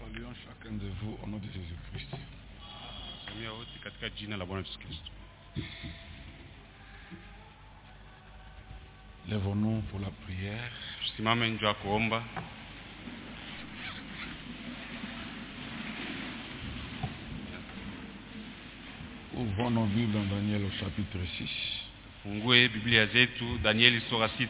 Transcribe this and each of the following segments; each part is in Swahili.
saluons chacun de vous au nom de Jésus-Christ. Lèvons-nous pour la prière. Ouvrons nos Bibles dans Daniel au chapitre 6. Fungue Biblia zetu Danieli sura 6.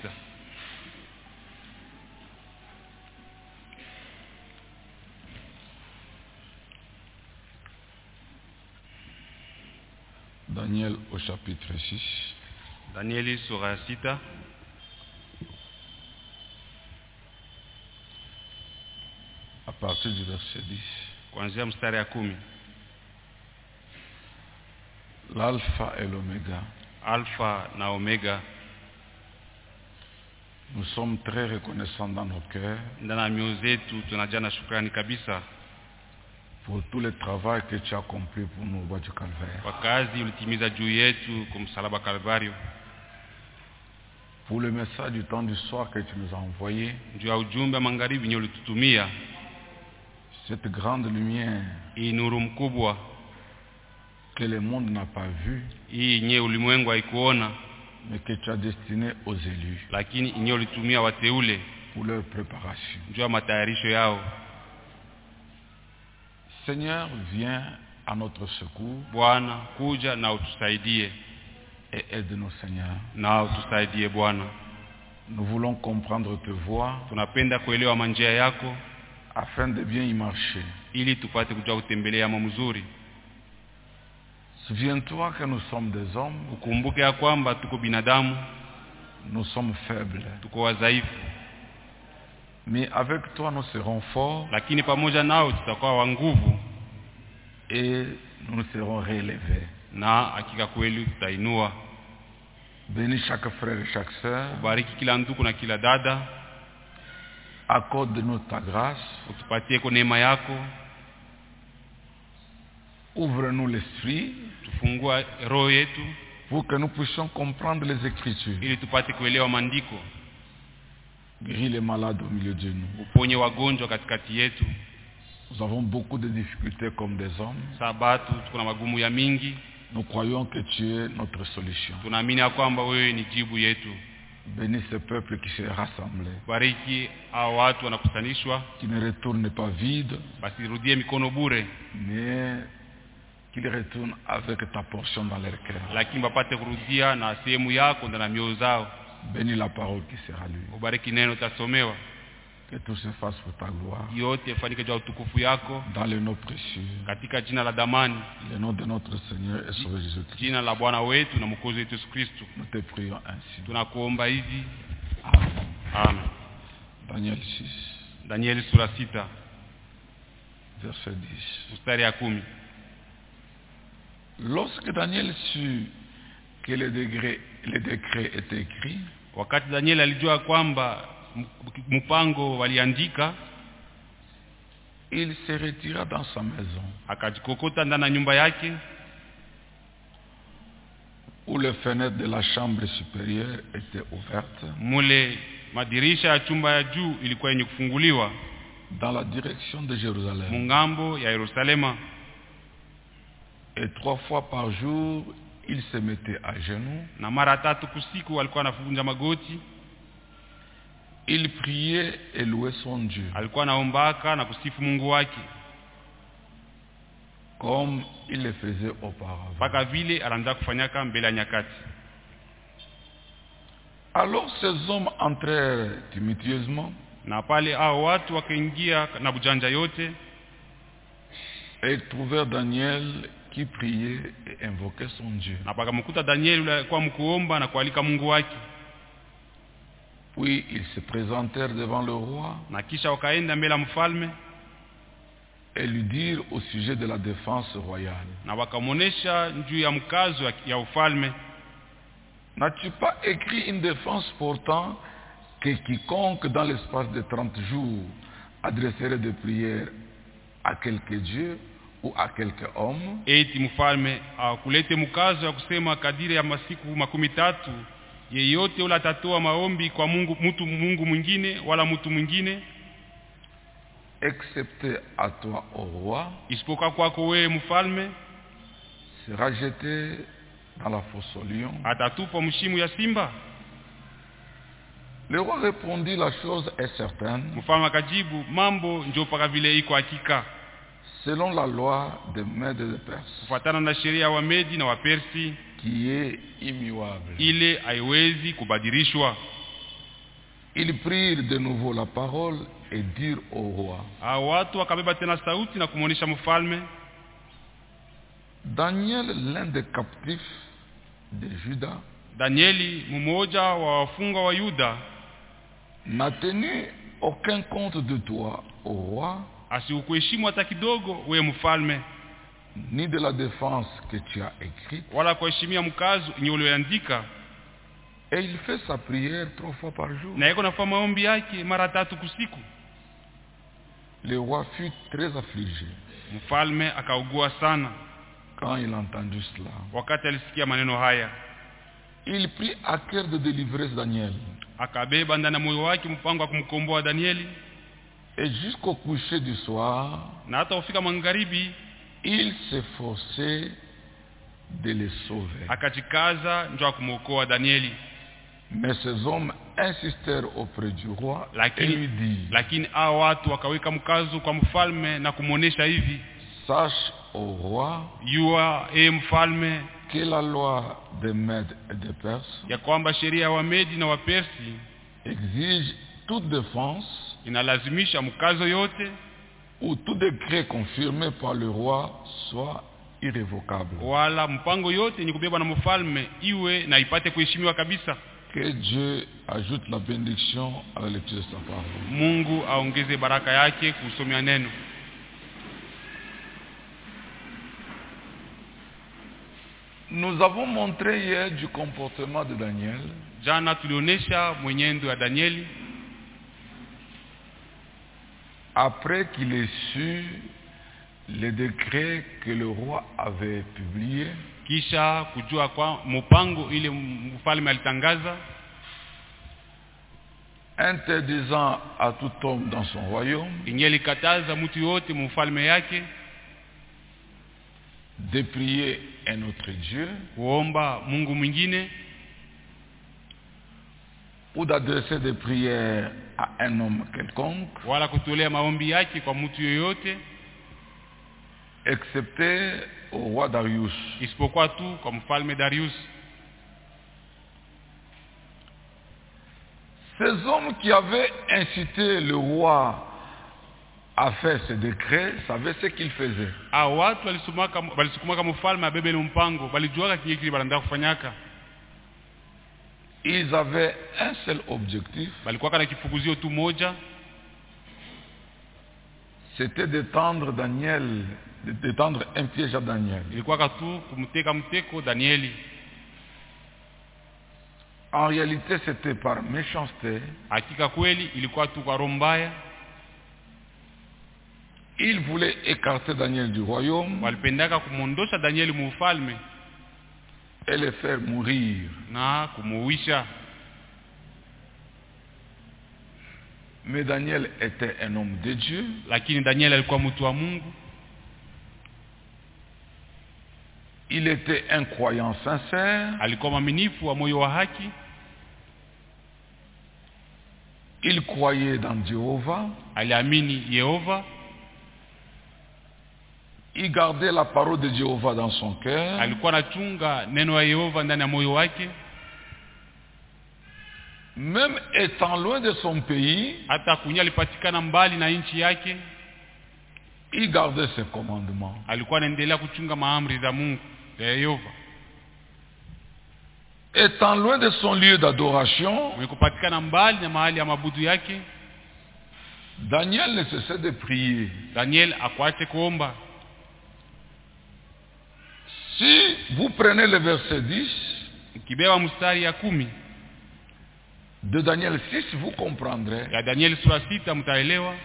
Daniel au chapitre 6. Danieli sura 6. À partir du verset 10. Kuanzia mstari ya 10. L'alpha et l'oméga. Alpha na Omega. Nous sommes très reconnaissants dans nos cœurs Ndana mioyo zetu tunajaa na shukrani kabisa pour tout le travail que tu as accompli pour nous au bas du calvaire. kwa kazi ulitimiza juu yetu kwa msalaba Kalvario, Pour le message du temps du soir que tu nous as envoyé, juu ya ujumbe magharibi nyo ulitutumia, cette grande lumière hii nuru mkubwa que le monde n'a pas vue, hii nye ulimwengu haikuona, mais que tu as destinée aux élus lakini nye ulitumia wateule pour leur préparation. juu ya matayarisho yao. Seigneur, viens à notre secours Bwana, kuja na utusaidie, et aide-nous, Seigneur. na utusaidie Bwana. Nous voulons comprendre tes voies Tunapenda kuelewa manjia yako afin de bien y marcher. ili tupate kujua kutembelea mambo mzuri. Souviens-toi que nous sommes des hommes, Ukumbuke ya kwamba tuko binadamu, nous sommes faibles. tuko wadhaifu, Mais avec toi, nous serons forts lakini pamoja nao tutakuwa wa nguvu, et nous serons relevés. na hakika kweli tutainua. Bénis chaque frère et chaque sœur. Bariki kila ndugu na kila dada, Accorde-nous ta grâce. utupatie kwa neema yako, Ouvre-nous l'esprit tufungua roho yetu pour que nous puissions comprendre les Écritures. ili tupate kuelewa maandiko. Guéris les malades au milieu de nous. Uponye wagonjwa katikati yetu. Nous avons beaucoup de difficultés comme des hommes. Sabato tuko na magumu ya mingi, Nous croyons que tu es notre solution. tunaamini ya kwamba wewe ni jibu yetu. Bénis ce peuple qui s'est rassemblé, Bariki hao watu wanakusanishwa, qui ne retourne pas vide, basi rudie mikono bure, mais qu'ils retournent avec ta portion dans leur cœur. lakini wapate kurudia na sehemu yako ndani ya mioyo zao. Bénis la parole qui sera lue. Ubariki neno tasomewa, Que tout se fasse pour ta gloire. yote yafanyike juu ya utukufu yako, Dans le nom précieux, katika jina la damani, le nom de notre Seigneur et Sauveur Jésus-Christ, jina la Bwana wetu na Mwokozi wetu Yesu Kristo, nous te prions ainsi. tunakuomba hivi. Amen. Amen. Daniel 6, Danieli sura 6 verset 10. mstari ya 10. Lorsque Daniel sut que le décret était écrit, Wakati Danieli alijua kwamba mpango waliandika, il se retira dans sa maison, akajikokota ndani ya nyumba yake, où les fenêtres de la chambre supérieure étaient ouvertes, mule madirisha ya chumba ya juu ilikuwa yenye kufunguliwa dans la direction de Jérusalem. mungambo ya Yerusalema, Et 3 fois par jour, il se mettait à genoux, na mara 3 kusiku alikuwa anafunja magoti, il priait et louait son Dieu, alikuwa anaombaka na kusifu Mungu wake, comme il le faisait auparavant. mpaka vile alianza kufanyaka mbele ya nyakati. Alors ces hommes entrèrent tumultueusement Na pale hao watu wakaingia na bujanja yote, et trouvèrent Daniel qui priait et invoquait son Dieu. na pakamkuta Danieli yule alikuwa mkuomba na kualika Mungu wake. Puis ils se présentèrent devant le roi Na kisha wakaenda mbele ya mfalme et lui dirent au sujet de la défense royale: na wakamonesha juu ya mkazo ya ufalme. N'as-tu pas écrit une défense pourtant que quiconque dans l'espace de 30 jours adresserait des prières à quelque Dieu ou à quelque homme, Eti mfalme akulete mkazo ya kusema kadiri ya masiku 13 yeyote ula atatoa maombi kwa Mungu, Mungu mwingine wala mtu mwingine, excepté à toi, ô roi, isipokuwa kwako wewe mfalme, sera jeté dans la fosse au lion. atatupwa mshimu ya simba. Le roi répondit, la chose est certaine, Mfalme akajibu, mambo ndio paka vile iko hakika, selon la loi des Mèdes et des Perses, kufuatana na sheria wa Medi na wa Persi, qui est immuable. ile haiwezi kubadilishwa. Ils prirent de nouveau la parole et dirent au roi, Hao watu wakabeba tena sauti na kumuonesha mfalme, Daniel, l'un des captifs de Juda, Danieli mmoja wa wafungwa wa Yuda, n'a tenu aucun compte de toi, ô roi, asikuheshimu hata kidogo wewe mfalme, ni de la défense que tu as écrite, wala kuheshimia mkazo yenye ulioandika. et il fait sa prière 3 fois par jour. Na yeko nafanya maombi yake mara 3 kusiku. Le roi fut très affligé Mfalme akaugua sana quand il entendit cela. wakati alisikia maneno haya. Il prit à cœur de délivrer Daniel, Akabeba ndani ya moyo wake mpango wa kumkomboa Danieli, et jusqu'au coucher du soir, na hata ufika magharibi il s'efforçait de le sauver. akajikaza njoo kumwokoa Danieli. Mais ces hommes insistèrent auprès du roi et lui dirent, Lakini hao watu wakaweka mkazo kwa mfalme na kumuonesha hivi, sache, ô roi, yua mfalme, que la loi des Mèdes et des Perses ya kwamba sheria wa Medi na wa Persi exige toute défense inalazimisha mkazo yote ou tout décret confirmé par le roi soit irrévocable. wala mpango yote yenye kubebwa na mfalme iwe na ipate kuheshimiwa kabisa. Que Dieu ajoute la bénédiction à la lecture de sa parole. Mungu aongeze baraka yake kusomea neno. Nous avons montré hier du comportement de Daniel Jana tulionesha mwenendo ya Danieli après qu'il ait su les décrets que le roi avait publiés, kisha kujua kwa mpango ile mfalme alitangaza, interdisant à tout homme dans son royaume yenye likataza mtu yote mfalme yake de prier un autre Dieu kuomba Mungu mwingine ou d'adresser des prières à un homme quelconque, wala kutolea maombi yake kwa mtu yoyote excepté au roi Darius. isipokuwa tu kwa mfalme Darius. Ces hommes qui avaient incité le roi à faire ce décret savaient ce qu'ils faisaient. Hao watu walisukumaka mfalme abebe ile mpango, balijuaka kile kile balanda kufanyaka. Ils avaient un seul objectif, Balikuwa na kifukuzio tu moja, c'était d'étendre un piège à Daniel. ilikuwa tu kumteka mteko Danieli. En réalité, c'était par méchanceté. Hakika kweli ilikuwa tu kwa roho mbaya. Ils voulaient écarter Daniel du royaume Walipendaka kumondosha Danieli mufalme et le faire mourir. na kumuisha. Mais Daniel était un homme de Dieu. Lakini Danieli alikuwa mtu wa Mungu. Il était un croyant sincère. Alikuwa mwaminifu wa moyo wa haki. Il croyait dans Jéhovah. Aliamini Yehova. Il gardait la parole de Jéhovah dans son cœur. Alikuwa anachunga neno la Yehova ndani ya moyo wake. Même étant loin de son pays, Hata kunya alipatikana mbali na nchi yake, il gardait ses commandements. alikuwa anaendelea kuchunga maamri za Mungu ya Yehova. Étant loin de son lieu d'adoration, Mwenye kupatikana mbali na mahali ya mabudu yake, Daniel ne cessait de prier. Daniel akuache kuomba. Si vous prenez le verset 10 Kibewa mstari ya 10 de Daniel 6, vous comprendrez ya Daniel sura 6 mtaelewa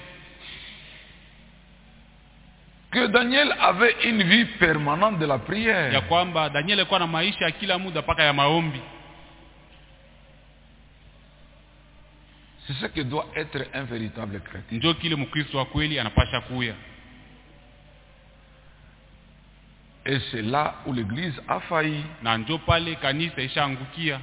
que Daniel avait une vie permanente de la ya prière. kwamba Daniel alikuwa na maisha ya kila muda paka ya maombi. C'est ce que doit être un véritable chrétien. Ndio kile Mkristo wa kweli anapasha kuya. Et c'est là où l'église a failli. Na ndio pale kanisa ishaangukia.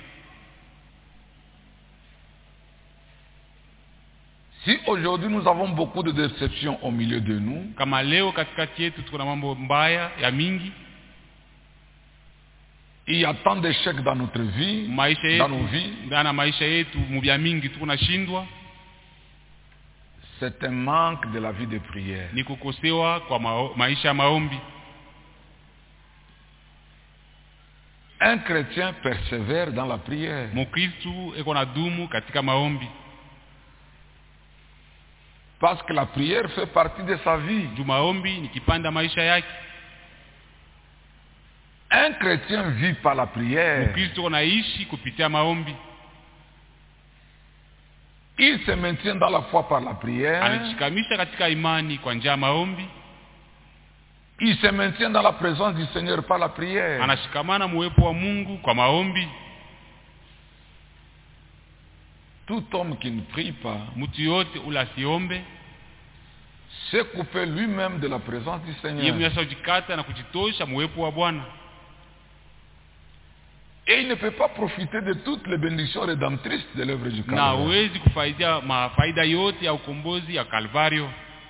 Si aujourd'hui nous avons beaucoup de déceptions au milieu de nous, kama leo katikati yetu tuko na mambo mbaya ya mingi, il y a tant d'échecs dans notre vie, dans nos vies, ndana maisha yetu mubya mingi tuko na shindwa, c'est un manque de la vie de prière. Ni kukosewa kwa maisha ya maombi. Un chrétien persévère dans la prière. Mkristo eko na dumu katika maombi. Parce que la prière fait partie de sa vie. Maombi ni kipanda maisha yake. Un chrétien vit par la prière. Mkristo anaishi kupitia maombi. Il se maintient dans la foi par la prière. Anajishikamisha katika imani kwa njia ya maombi. Il se maintient dans la présence du Seigneur par la prière. Anashikamana muwepo wa Mungu kwa maombi. Tout homme qui ne prie pas, mtu yote ula siombe, s'est coupé lui-même de la présence du Seigneur. Yemuyasajikata na kujitosha muwepo wa Bwana. Et il ne peut pas profiter de toutes les bénédictions rédemptrices de l'œuvre du Calvaire. Na hawezi kufaidia mafaida yote ya ukombozi ya Kalvario.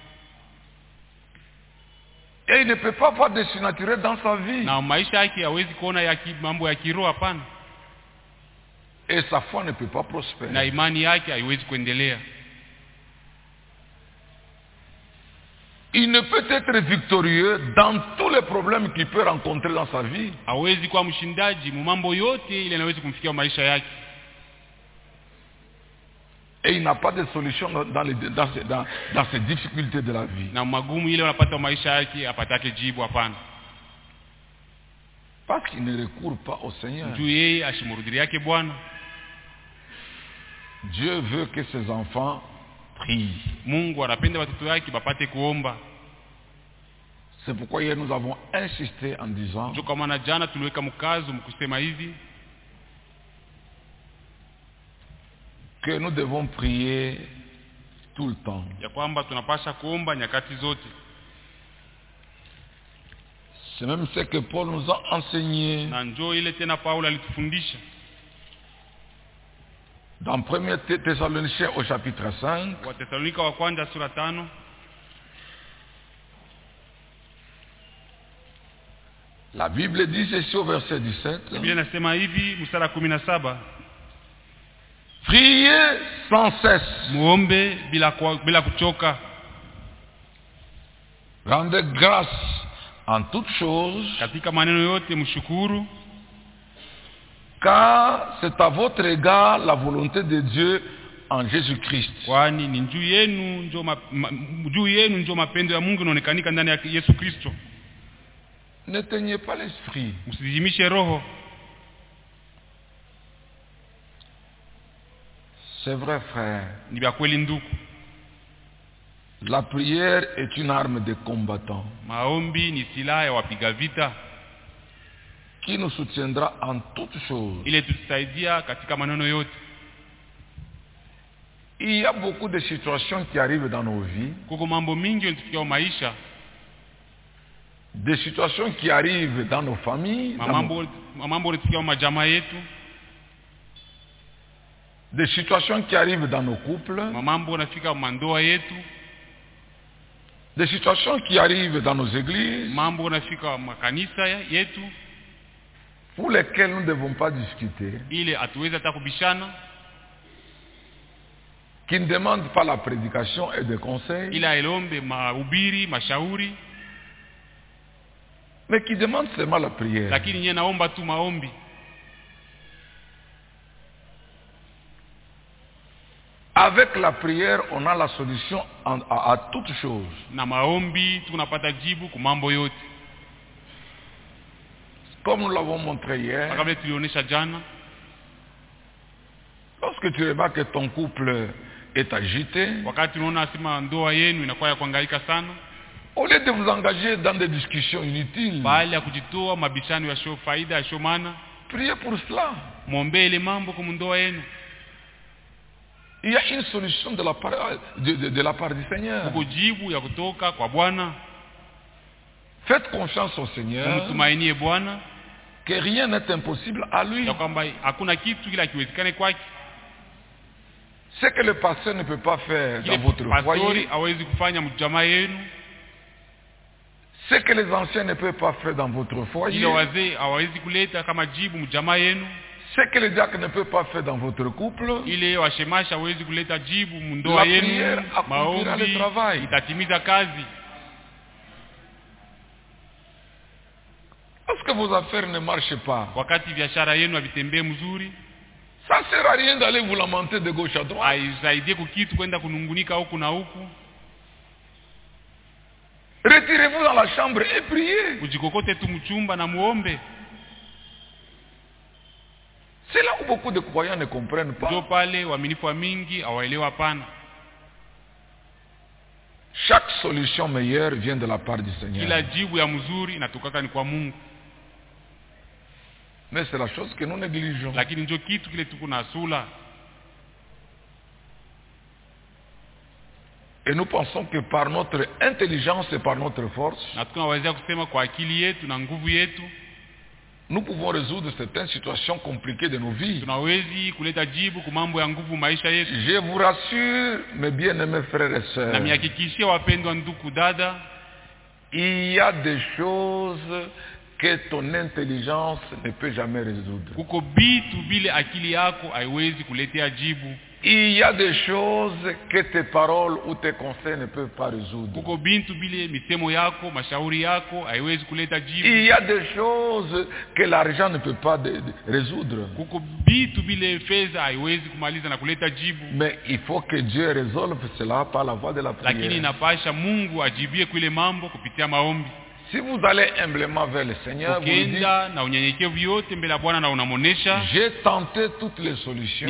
Et il ne peut pas voir des surnaturels dans sa vie. Na maisha yake hawezi kuona ya mambo ya kiroho hapana. Et sa foi ne peut pas prospérer. Na imani yake haiwezi kuendelea. Il ne peut être victorieux dans tous les problèmes qu'il peut rencontrer dans sa vie. Hawezi kuwa mshindaji mambo yote ile yanaweza kumfikia maisha yake. Et il n'a pas de solution dans ces difficultés de la vie. Na magumu ile unapata maisha yake apatake jibu hapana. Parce qu'il ne recourt pas au Seigneur. Dieu veut que ses enfants prient. C'est pourquoi hier nous avons insisté en disant que nous devons prier tout le temps. C'est même ce que Paul nous a enseigné. Dans 1 Thessaloniciens au chapitre 5. La Bible dit ceci au verset 17. Priez sans cesse. Rendez grâce en toutes choses, car c'est à votre égard la volonté de Dieu en Jésus-Christ. N'éteignez pas l'esprit. C'est vrai, frère. La prière est une arme de combattant qui nous soutiendra en toutes choses. Il y a beaucoup de situations qui arrivent dans nos vies, des situations qui arrivent dans nos familles, des situations qui arrivent dans nos couples, des situations qui arrivent dans nos églises, pour lesquelles nous ne devons pas discuter, qui ne demandent pas la prédication et des conseils, mais qui demandent seulement la prière. Avec la prière, on a la solution à toutes choses. Comme nous l'avons montré hier, lorsque tu remarques que ton couple est agité, au lieu de vous engager dans des discussions inutiles, priez pour cela. Il y a une solution de la part du Seigneur. Kuko jibu ya kutoka kwa Bwana. Faites confiance au Seigneur. Mtumainie Bwana. Que rien n'est impossible à lui. Ya kwamba hakuna kitu kila kiwezekane kwake. Ce que le pasteur ne peut pas faire dans votre foyer, hawezi kufanya mjamaa yenu. Ce que les anciens ne peuvent pas faire dans votre foyer, ile wazee hawezi kuleta kama jibu mjamaa yenu. Ce que les diacres ne peuvent pas faire dans votre couple, ile washemashi hawezi kuleta jibu mundoa yenu. Maombi itatimiza kazi. Parce que vos affaires ne marchent pas, wakati biashara yenu havitembee mzuri, ça sert à rien d'aller vous lamenter de gauche à droite. Haisaidie kukitu kwenda kunungunika huku na huku. Retirez-vous dans la chambre et priez. Ujikokote tu mchumba na muombe. C'est là où beaucoup de croyants ne comprennent pas. Ndio pale waaminifu mingi hawaelewa pana. Chaque solution meilleure vient de la part du Seigneur. Kila jibu ya mzuri inatokaka ni kwa Mungu. Mais c'est la chose que nous négligeons. Lakini ndio kitu kile tuko na sula. Et nous pensons que par notre intelligence et par notre force, nous pouvons résoudre certaines situations compliquées de nos vies. Je vous rassure, mes bien-aimés frères et sœurs, il y a des choses que ton intelligence ne peut jamais résoudre. Il y a des choses que tes paroles ou tes conseils ne peuvent pas résoudre. Il y a des choses que l'argent ne peut pas résoudre. Mais il faut que Dieu résolve cela par la voie de la prière. Si vous allez humblement vers le Seigneur, vous dites, j'ai tenté toutes les solutions,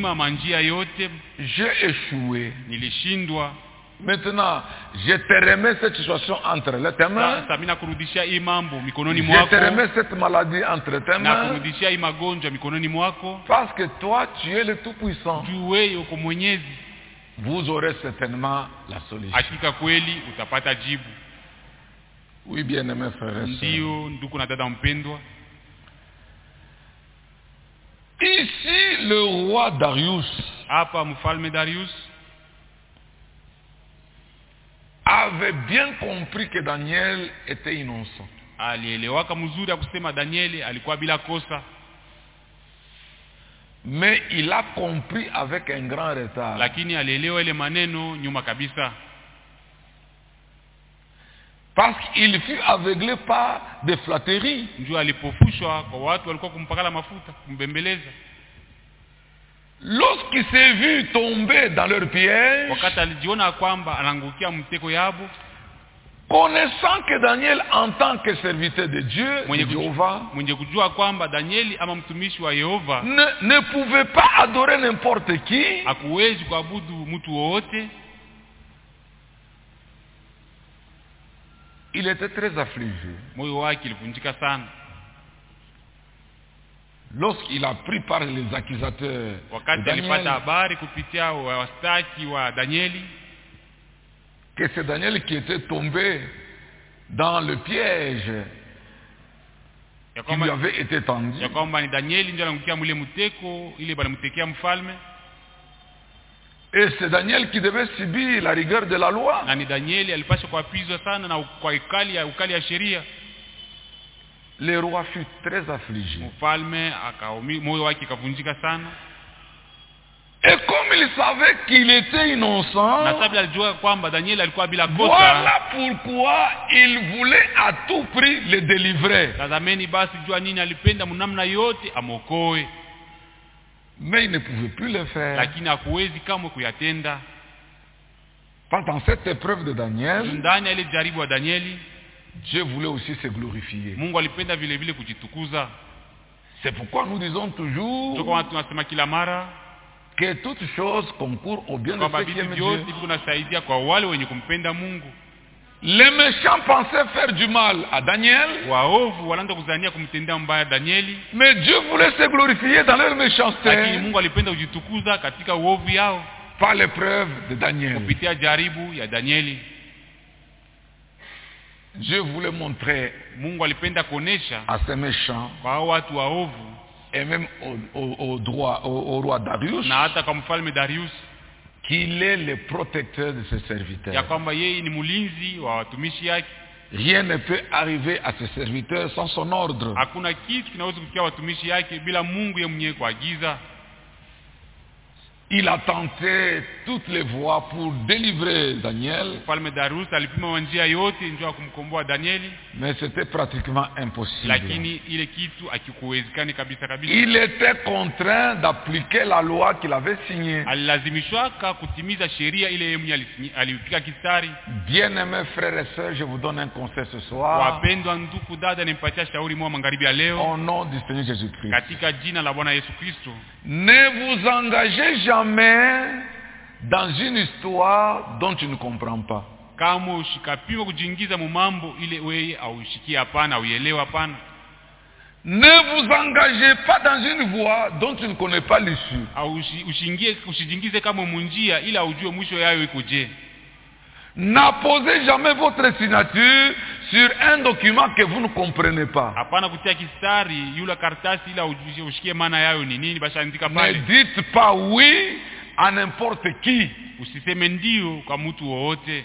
j'ai échoué. Maintenant, je te remets cette situation entre tes mains. Je te remets cette maladie entre tes mains. Parce que toi, tu es le Tout-Puissant. Vous aurez certainement la solution. Oui, bien-aimés frères et sœurs. Ici, le roi Darius avait bien compris que Daniel était innocent. Mais il a compris avec un grand retard. Parce qu'il fut aveuglé par des flatteries. Lorsqu'il s'est vu tomber dans leur piège, connaissant que Daniel, en tant que serviteur de Dieu, de Jéhovah, ne pouvait pas adorer n'importe qui, il était très affligé. Lorsqu'il a pris par les accusateurs Daniel, que c'est Daniel qui était tombé dans le piège qui lui avait été tendu, et c'est Daniel qui devait subir la rigueur de la loi. Le roi fut très affligé. Et comme il savait qu'il était innocent, voilà pourquoi il voulait à tout prix le délivrer. Mais il ne pouvait plus le faire. Pendant cette épreuve de Daniel, Dieu voulait aussi se glorifier. C'est pourquoi nous disons toujours que toutes choses concourent au bien de ceux qui aiment Dieu. Les méchants pensaient faire du mal à Daniel, waovu wanaanza kuzania kumtendea mbaya Danieli, mais Dieu voulait se glorifier dans leur lakini méchanceté Mungu alipenda kujitukuza katika uovu yao par l'épreuve de Daniel. kupitia jaribu ya Danieli. Dieu voulait montrer Mungu alipenda kuonesha à ces méchants kwa watu waovu et même au roi Darius na hata kwa mfalme Darius qu'il est le protecteur de ses serviteurs. ya kwamba yeye ni mlinzi wa watumishi yake. Rien ne peut arriver à ses serviteurs sans son ordre. Hakuna kitu kinaweza kufikia watumishi yake bila Mungu yeye mwenyewe kuagiza. Il a tenté toutes les voies pour délivrer Daniel, Mfalme Darius alipima njia yote njia ya kumkomboa Danieli, mais c'était pratiquement impossible. lakini ile kitu akikuwezekani kabisa kabisa. Il était contraint d'appliquer la loi qu'il avait signée. Alilazimishwaka kutimiza sheria ile yeye alipika kistari. Bien-aimés frères et sœurs, je vous donne un conseil ce soir. Wapendwa ndugu dada, nimpatia shauri mwa magharibi ya leo Au nom du Seigneur Jésus-Christ. katika jina la Bwana Yesu Kristo. Ne vous engagez jamais dans une histoire dont tu ne comprends pas. Kama ushikapima kujiingiza mu mambo ile wewe au ushikie hapana au uelewe hapana. Ne vous engagez pas dans une voie dont tu ne connais pas l'issue. Au usijiingize kama munjia ila ujue mwisho yayo iko je. N'apposez jamais votre signature sur un document que vous ne comprenez pas. Hapana kutia kistari yule karatasi ila ushikie maana yayo ni nini basi andika Ne pale. dites pas oui à n'importe qui. Usiseme ndio kwa mtu wowote.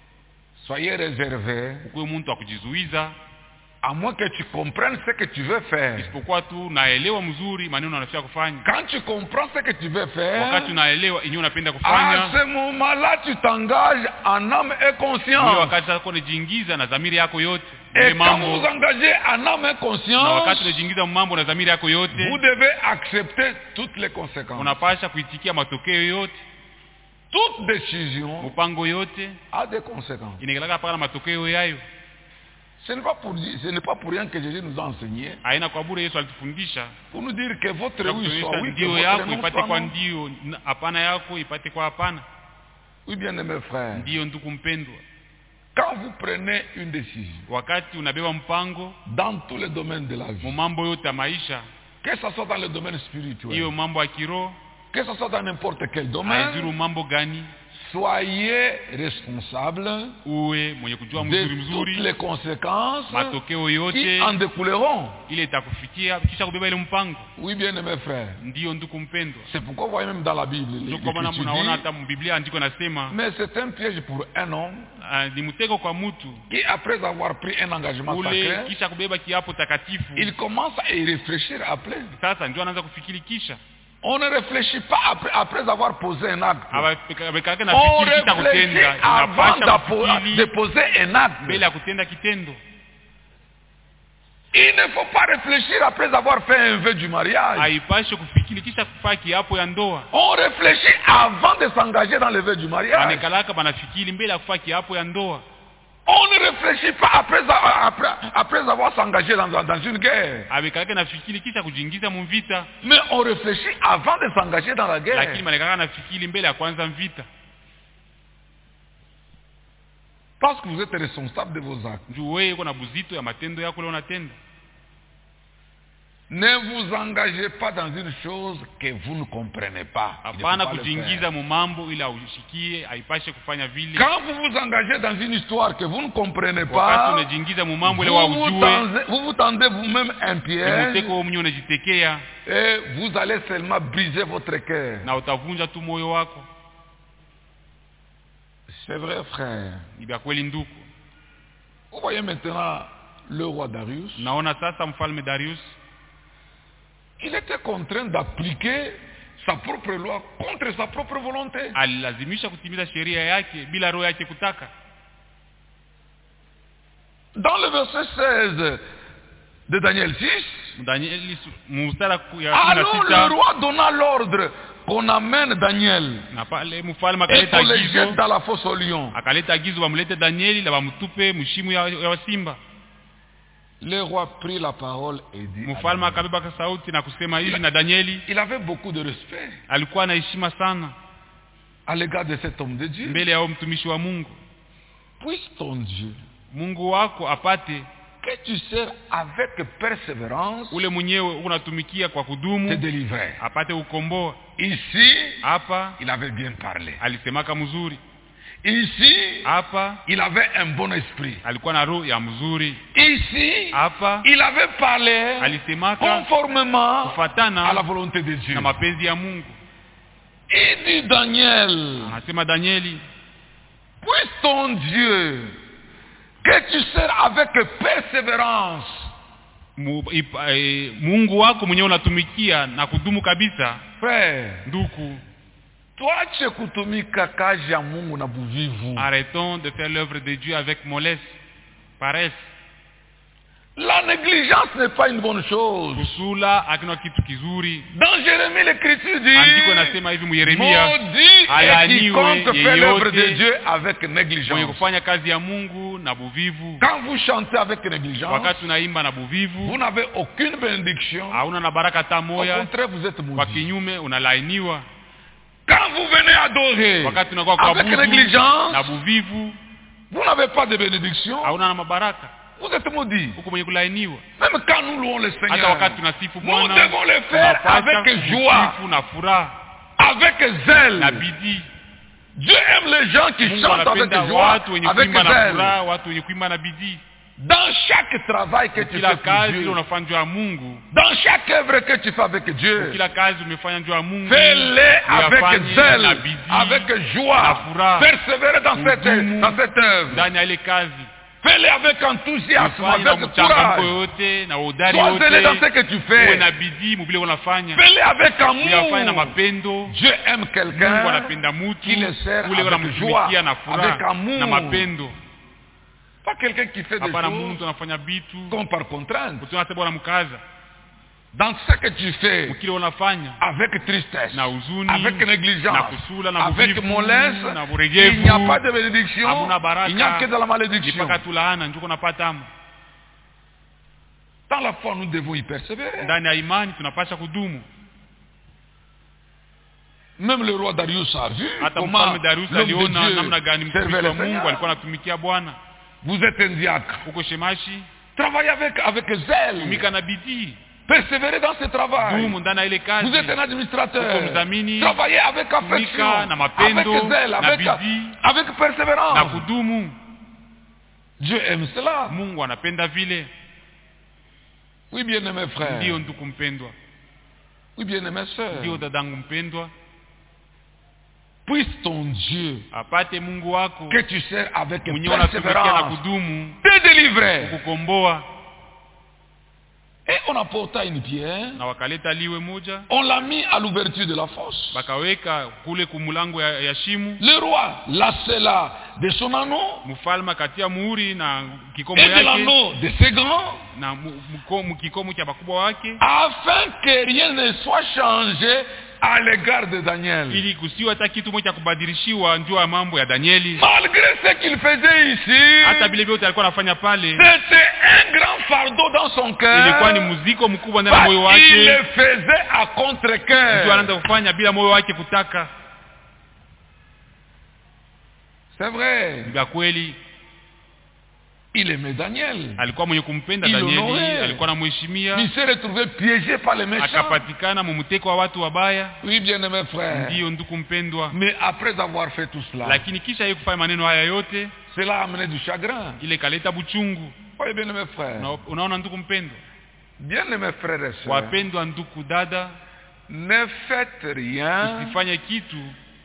Soyez réservé, Ukuwe mtu akujizuiza à moins que tu comprennes ce que tu veux faire. isipokuwa tu naelewa mzuri maneno unafaa kufanya. Quand tu comprends ce que tu veux faire, Wakati unaelewa inyo unapenda à kufanya, ce moment-là, tu t'engages en âme et ule conscience. wakati sasa unajiingiza na dhamiri yako yote Et ile quand vous vous mambo, engagez en âme et na conscience, wakati unajiingiza mambo na dhamiri yako vous yote devez accepter toutes les conséquences. unapasha kuitikia matokeo yote. Toute décision Mpango yote a des conséquences. inakelaka paka na matokeo yayo. Ce n'est pas pour rien que Jésus nous a enseigné, Haina kwa bure Yesu alitufundisha pour nous dire que votre na oui soit kutuonyesha oui, que ndio votre yako non ipate soit kwa non. ndio, hapana yako ipate kwa hapana. Oui, bien aimé frère, Ndio ndugu mpendwa, quand vous prenez une décision wakati unabeba mpango dans tous les domaines de la mu vie, mambo yote ya maisha, que ce soit dans le domaine spirituel, hiyo mambo ya kiroho, que ce soit dans n'importe quel domaine, haizuru mambo gani, soyez responsable uwe mwenye kujua de mzuri toutes mzuri les conséquences matokeo qui yote en découleront. ile itakufikia kisha kubeba ile mpango. Oui, bien aimé frère, Ndio ndugu mpendwa, c'est pourquoi vous voyez même dans la Bible, ndio kwa maana l'Écriture mnaona dit, hata mbiblia andiko nasema mais c'est un piège pour un homme ni mtego kwa mtu qui, après avoir pris un engagement ule sacré, kisha kubeba kiapo takatifu, il commence à y réfléchir après. sasa ndio anaanza kufikiri kisha On ne réfléchit pas après avoir posé un acte. abekaka na On fikiri kisha réfléchit kutenda, avant inapasha kufikiri de poser un acte. mbele ya kutenda kitendo. Il ne faut pas réfléchir après avoir fait un vœu du mariage. Haipashe kufikiri kisha kufanya kiapo ya ndoa. On réfléchit avant de s'engager dans le vœu du mariage. Anekalaka banafikiri mbele ya kufanya kiapo ya ndoa. On ne réfléchit pas après avoir s'engagé dans une guerre. Abekalaka nafikiri kisha kujiingiza mu vita, Mais on réfléchit avant de s'engager dans la guerre. lakini manekaka nafikiri mbele ya kwanza vita. Parce que vous êtes responsable de vos actes. Njoo wewe uko na buzito ya matendo yako leo unatenda. Ne vous engagez pas dans une chose que vous ne comprenez pas. Il ne faut Hapana pas le kujiingiza faire. mu mambo ila ushikie, haipashe kufanya vile. Quand vous vous engagez dans une histoire que vous ne comprenez Wakati pas, unajiingiza mu mambo ile vous vous tendez vous-même un piège mteko wewe mwenyewe unajitekea et vous allez seulement briser votre cœur. na utavunja tu moyo wako. C'est vrai, frère. Ni vya kweli ndugu. Vous voyez maintenant le roi Darius. Naona sasa mfalme Darius Il était contraint d'appliquer sa propre loi contre sa propre volonté. alilazimisha kutimiza sheria yake bila roho yake kutaka. Dans le verset 16 de Daniel 6, Danieli mstari ya alors le 16 roi donna l'ordre qu'on amène Daniel na pale mfalme et akaleta qu'on le jette agizo, dans la fosse au lion. akaleta agizo wamlete Danieli na wamtupe mshimu ya wasimba. Le roi prit la parole et dit à Mfalme Daniel. akabeba sauti na kusema hivi na Danieli Il avait beaucoup de respect alikuwa na heshima sana à l'égard de cet homme de Dieu. mbele ya mtumishi wa Mungu. puisse ton Dieu, Mungu wako apate que tu sers avec persévérance, ule mwenyewe unatumikia kwa te kudumu, délivrer. apate ukomboa. Ici, Hapa il avait bien parlé. alisemaka mzuri, Ici, hapa il avait un bon esprit. alikuwa na roho ya mzuri, Ici, hapa il avait parlé alisemaka conformément à la kufatana volonté de Dieu. na mapenzi ya Mungu. Il dit Daniel, Anasema Danieli, puisse ton Dieu, que tu sers avec persévérance, Mungu wako mwenyewe unatumikia na kudumu kabisa. frère. Ndugu, Tuache kutumika kazi ya Mungu na buvivu. arrêtons de faire l'œuvre de Dieu avec mollesse, paresse. La négligence n'est pas une bonne chose. Kusula hakuna kitu kizuri. Dans Jérémie, l'Écriture dit, Andiko nasema hivi Yeremia, maudit est Alaniwe quiconque fait l'œuvre de yeyote Dieu avec mwenye négligence. kufanya kazi ya Mungu na buvivu. Quand vous chantez avec négligence, Wakati unaimba na vous buvivu, n'avez aucune bénédiction. hauna na baraka hata Au moya, contraire, vous êtes kwa maudit. kinyume unalainiwa. Quand vous venez adorer Wakati unakuwa avec kuabudu négligence, na buvivu, vous n'avez pas de bénédiction. hauna na mabaraka, Vous êtes maudit. huko mwenye kulainiwa. Même quand nous louons le Hata Seigneur, wakati tunasifu nous Bwana, devons le faire tunapaswa avec joie, kusifu na furaha avec na zèle. bidii. Dieu aime les gens qui Mungu chantent avec anapenda joie, watu wenye avec kuimba na zèle. furaha, watu wenye kuimba na bidii. Dans chaque travail que tu Kila fais pour kazi Dieu, ile unafanya juu ya Mungu, dans chaque œuvre que tu fais avec Dieu, kila kazi umefanya juu ya Mungu, fais-les avec uyafanye zèle, na bidii, avec na joie. furaha. Persévérer dans Udumu cette œuvre. ndani ya ile kazi. Fais-les avec enthousiasme, Ufanye na avec mchangamko courage. yote na udari Sois zélé dans yote, ce que tu uwe na fais. bidii mubile unafanya. Fais-les avec Uyafanye na amour. mapendo. Dieu aime Mungu quelqu'un anapenda mutu, qui le sert ule avec unamtumikia joie, na avec furaha amour. na mapendo. Pas quelqu'un qui fait des Hapana mtu choses anafanya bitu comme par contrainte. kutunase bwana mkaza. Dans ce que tu fais, Mkile unafanya avec tristesse, na huzuni, avec na négligence, kusula, na avec buvivu, mollesse, na il buregevu, n'y a pas de bénédiction, hamuna baraka, il n'y a que de la malédiction. mpaka tulaana njuko napatamo. Dans la foi, nous devons y persévérer. Ndani ya imani tunapasha kudumu. Même le roi Darius a vu Hata comment mfalme Darius l'homme de aliona Dieu namna gani mtumishi servait wa le Mungu Seigneur. alikuwa anatumikia Bwana. Vous êtes un diacre. Uko shemashi, Travaillez avec zèle. tumika na bidii. Persévérez dans ce travail. Dumu ndani ya ile kazi. Vous êtes un administrateur. Uko mdhamini. Travaillez avec affection, Tumika na mapendo, avec zèle, na avec bidii, avec na persévérance. kudumu. Dieu aime cela. Mungu anapenda vile. Oui, bien-aimé frère. Ndio ndugu mpendwa. Oui, bien-aimé sœur. Ndio dadangu mpendwa. Puisse ton Dieu, Apate Mungu wako que tu sers avec mwenyewe unatumikia na persévérance, kudumu te délivrer. kukomboa. Et on apporta une pierre, Na wakaleta liwe moja, on l'a mis à l'ouverture de la fosse. bakaweka kule kumulango ya shimu. Le roi la scella de son anneau Mfalme akatia muhuri na kikomo et de yake l'anneau de ses grands, na kikomo cha bakubwa wake, afin que rien ne soit changé à l'égard de Daniel. ili kusiwa hata kitu moja kubadilishiwa njoo ya mambo ya Danieli. Malgré ce qu'il faisait ici, Hata vile vyote alikuwa anafanya pale, c'était un grand fardeau dans son ilikuwa ni cœur. muziko mkubwa ndani ya Parce moyo qu'il le wake. faisait à Njoo contre-cœur. anaanza kufanya bila moyo wake kutaka. C'est vrai. Ni kweli Il aimait Daniel. alikuwa mwenye kumpenda Il Danieli, honorait. alikuwa anamheshimia, Il s'est retrouvé piégé par les méchants. akapatikana mumteko wa watu wabaya. Oui, bien-aimé frère. Ndiyo ndugu mpendwa. Mais après avoir fait tout cela, Lakini kisha yeye kufanya maneno haya yote, cela a amené du chagrin. ile kaleta buchungu. Oui, bien-aimé frère. Unaona ndugu mpendwa, Bien-aimé frères et sœurs, wapendwa ndugu dada, ne faites rien usifanye kitu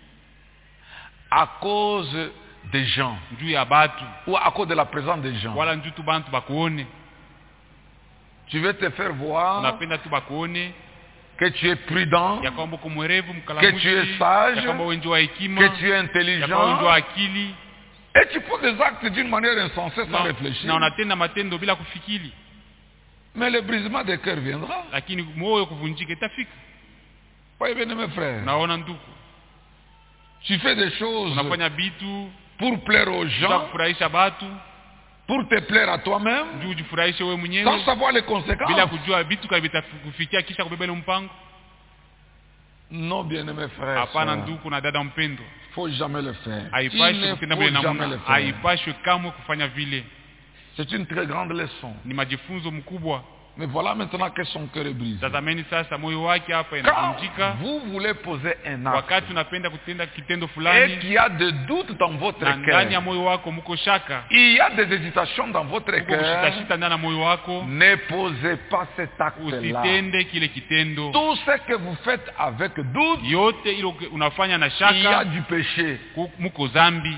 à cause des gens juu ya batu ou à cause de la présence des gens. wala njuu tu bantu bakuone. Tu veux te faire voir Unapenda tu bakuone que tu es prudent, ya kwamba uko mwerevu, que tu es mkalamushi, sage, ya kwamba wewe ndio wa hekima, que tu es ya kwamba wewe ndio intelligent, wa akili, et tu poses des actes d'une manière insensée sans réfléchir. na unatenda matendo bila kufikiri, Mais le brisement des cœurs viendra. lakini moyo kuvunjika itafika. Oui, bien-aimé frère. Naona ndugu, Tu fais des choses unafanya bitu pour plaire aux za gens, kufurahisha batu, pour te plaire à toi-même, juu ujifurahishe wewe sans mwenyewe savoir les bila conséquences. kujua vitu vitakufikia kisha kubeba ile mpango. Non, bien-aimés frères, Hapana sœurs, ndugu na dada mpendwa, faut jamais le faire. Il haipashi ne kutenda faut vile jamais namna, le faire. haipashi kamwe kufanya vile. C'est une très grande leçon. Ni majifunzo mkubwa. Mais voilà maintenant que son cœur est brisé. Tazameni sasa moyo wake hapa Quand inavunjika vous voulez poser un acte wakati unapenda kutenda kitendo et fulani qu'il y a des doutes dans votre na ndani ya cœur, moyo wako mko shaka, il y a des hésitations dans votre mko cœur, kushitashita ndani ya moyo wako, ne posez pas cet acte-là. usitende kile kitendo. Tout ce que vous faites avec doute, Yote ile unafanya na il y a shaka, du péché. mko zambi.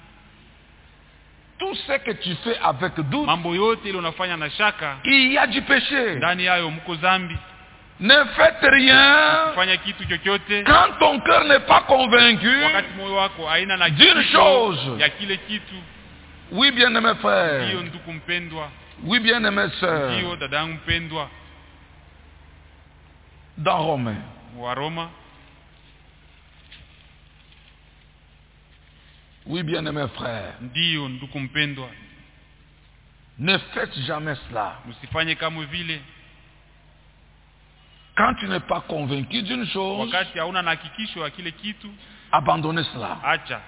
Tout ce que tu fais avec doute, Mambo yote ile unafanya na shaka, il y a du péché. ndani yayo mko zambi. Ne faites rien Fanya kitu chochote quand ton cœur n'est pas convaincu wakati moyo wako haina na d'une kitu chose. ya kile kitu. Oui, bien-aimés frères. Hiyo ndugu mpendwa, Oui, bien-aimés sœurs. hiyo dada yangu mpendwa, Dans Romains, wa Roma. oui, bien-aimés frères, Ndiyo ndugu mpendwa, ne faites jamais cela. msifanye kama vile. Quand tu n'es pas convaincu d'une chose, Wakati hauna na hakikisho ya kile kitu, abandonnez cela. acha.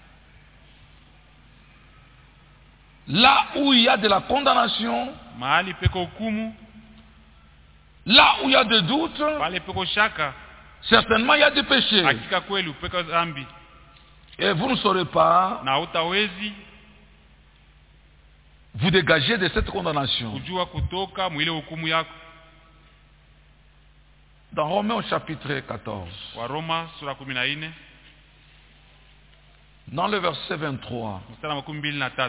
Là où il y a de la condamnation, Mahali peko hukumu, là où il y a des doutes, pale peko shaka, certainement il y a des péchés. hakika kweli upeka dhambi Et vous ne saurez pas na hutawezi vous dégager de cette condamnation. kujua kutoka mwile hukumu yako. Dans Romains au chapitre 14, Wa Roma sura 14 dans le verset 23, mstari wa 23.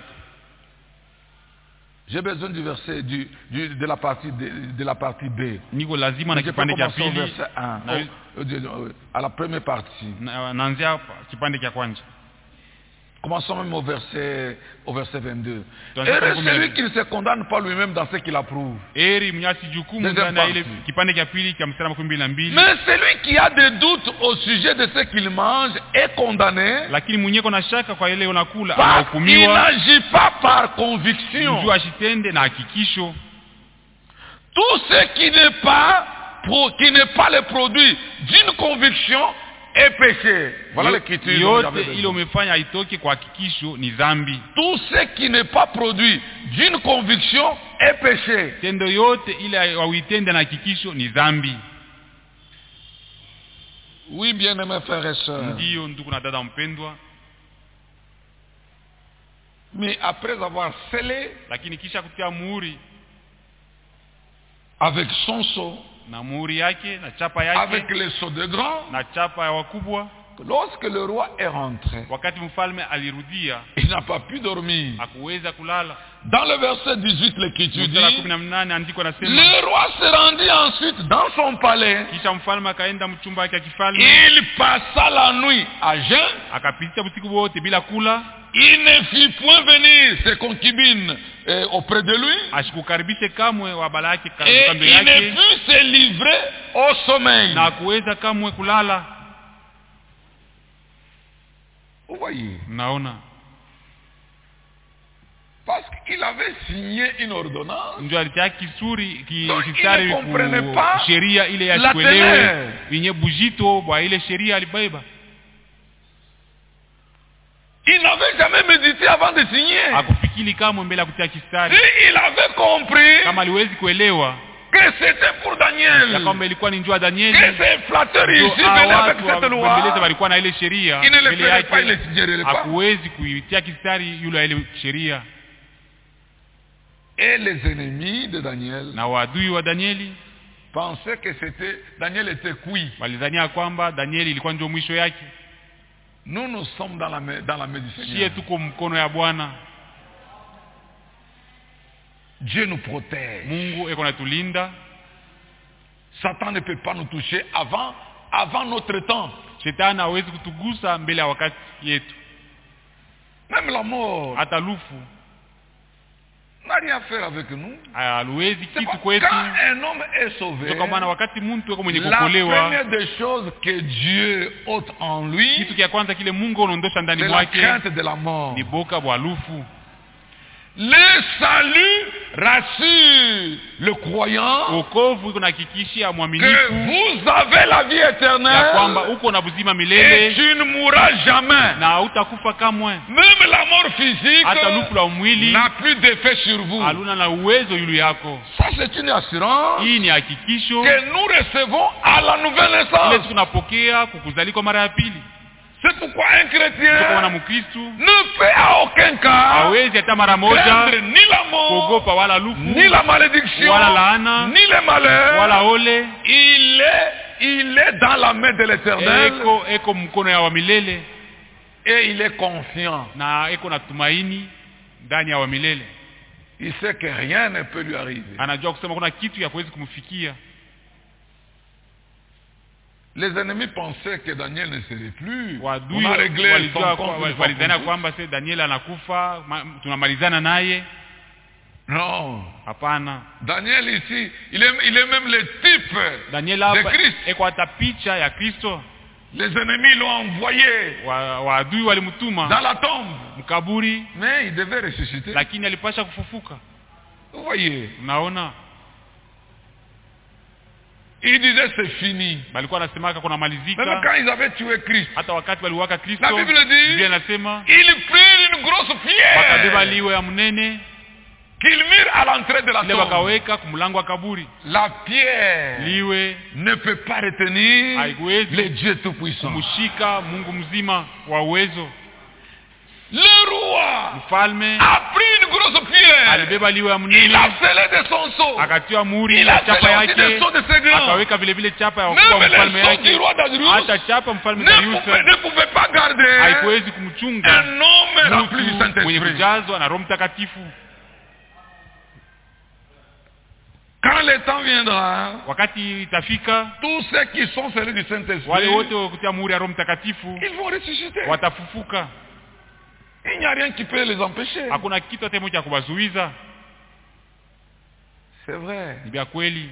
j'ai besoin du verset de la partie B. Niko lazima na Je peux kipande cha commencer au pili verset 1, à la première partie. naanzia hapa kipande cha kwanza. Commençons même au verset 22. Dans Et le celui qui ne se condamne pas lui-même dans ce qu'il approuve. Eri mnyasi jukumu Deuxième ndani ya ile partie. kipande cha pili cha mstari wa 22. Mais celui qui a des doutes au sujet de ce qu'il mange est condamné Lakini mwenyeko na shaka kwa ile unakula parce qu'il anahukumiwa, n'agit pas par conviction. mjua ashitende na hakikisho. Tout ce qui n'est pas le produit d'une conviction est péché. Voilà l'écriture. dont j'avais Yote ile besoin. umefanya haitoki kwa hakikisho ni dhambi. Tout ce qui n'est pas produit d'une conviction est péché. Tendo yote ile hauitende na hakikisho ni dhambi. Oui, bien-aimés frères et sœurs. Ndiyo ndugu na dada mpendwa, Mais après avoir scellé lakini kisha kutia muhuri avec son sceau, na muhuri yake na chapa yake avec les sceaux de grands, na chapa ya wakubwa, lorsque le roi est rentré, wakati mfalme alirudia il n'a pas pu dormir. hakuweza kulala. Dans le verset 18, l'écriture Mstari wa dit, 18 andiko nasema, le roi se rendit ensuite dans son palais. kisha mfalme akaenda mchumba yake ya kifalme, Il passa la nuit à jeun. akapitia usiku wote bila kula, Il ne fit point venir ses concubines auprès de lui. asikukaribishe kamwe wa bala yake Et kando il ne yake, put se livrer au sommeil. na hakuweza kamwe kulala. Vous voyez, Naona parce qu'il avait signé une ordonnance. ndio alitia kisuri Donc, kistari il ne comprenait pas sheria ile ya la kuelewe teneur. yenye bujito bwa ile sheria alibeba. Il n'avait jamais médité avant de signer. Hakufikiri kamwe mbele ya kutia kistari. Si il avait compris Kama aliwezi kuelewa que c'était pour ya Daniel, kwamba ilikuwa ni njua que Danieli, ces flatteurs ndio ici hao venaient avec watu cette wabembeleza loi, walikuwa na ile sheria il ne le mbele ferait pas, il ne yake, le signerait pas. hakuwezi kuitia kistari yule ya ile sheria. Et les ennemis de Daniel Na waadui wa Danieli pensaient que Daniel était cuit. walidhania kwamba Danieli ilikuwa ndio mwisho yake. Nous sommes dans la médecine. Sie tuko mkono ya Bwana. Dieu nous protège. Mungu eko natulinda. Satan ne peut pas nous toucher avant notre temps. Shetani hawezi kutugusa mbele ya wakati yetu. Même la mort Hata lufu n'a rien à faire avec nous. haluwezi C'est kitu pas- kwetu. Quand un homme est sauvé, Kwa maana wakati mtu eko mwenye la kuokolewa, première des choses que Dieu ôte en lui, kitu kia kwanza kile Mungu anaondosha ndani c'est la mwake crainte de la mort. ni boka bwa lufu. Le salut rassure le croyant wokovu kunahakikishia que mwaminifu vous avez la vie ya éternelle kwamba uko na uzima et milele tu ne mourras jamais. na hautakufa kamwe. Même la mort physique Hata lufu la mwili n'a plus d'effet sur vous. haluna na uwezo yulu yako. Ça, c'est une assurance Hii ni hakikisho que nous recevons à la nouvelle ile naissance. tunapokea kukuzalikwa mara ya pili. C'est pourquoi un Kwa chrétien na Mkristo ne peut à aucun cas hawezi hata mara moja craindre ni la mort, kuogopa wala lufu ni la malédiction, wala laana, ni le malheur. wala ole. Il est dans la main de l'Éternel Eko mkono ya wa milele et il est confiant. na eko na tumaini ndani ya wa milele. Il sait que rien ne peut lui arriver. Anajua kusema kuna kitu ya kuwezi kumfikia. Les ennemis pensaient que Daniel ne serait plus. Wadui On a réglé son walijua compte une fois walizana pour kwamba se Daniel anakufa tunamalizana naye. toutes. Non. Hapana. Daniel ici, il est même le type Daniel de hapa Christ. eko hata picha ya Kristo. Les ennemis l'ont envoyé Waadui walimtuma dans la tombe. mkaburi, Mais il devait ressusciter. lakini alipasha kufufuka. Vous voyez, Unaona, il disait c'est fini. balikuwa nasemaka kuna Même malizika. quand ils avaient tué Christ, Hata wakati waliwaka Kristo, la Bible dit, Biblia inasema ils prirent une grosse wakabeba pierre liwe ya mnene qu'ils mirent à l'entrée de la ile tombe. wakaweka kumlango wa kaburi. La pierre Liwe ne peut pas retenir haiwezi le Dieu Tout-Puissant. kumshika Mungu mzima wa uwezo. Le roi Mfalme a pris une grosse pierre. alibeba liwe ya Il mnene, a scellé de son sceau. akatiwa muri Il ya a chapa scellé aussi yake, des sceaux de ses grands. akaweka vile vile chapa ya wakuu wa Même mfalme les sceaux du yake. roi d'Adrus Hata chapa mfalme Darius ne pouvait pas garder haikuwezi kumchunga un homme rempli du mtu mwenye Saint-Esprit. kujazwa na Roho Mtakatifu. Quand le temps viendra, Wakati itafika, tous ceux qui sont scellés du wale Saint-Esprit, wote wakutia muhuri ya Roho Mtakatifu ils vont ressusciter. watafufuka. Il n'y a rien qui peut les empêcher. Hakuna kitu hata moja cha kuwazuiza. C'est vrai. Ni vya kweli.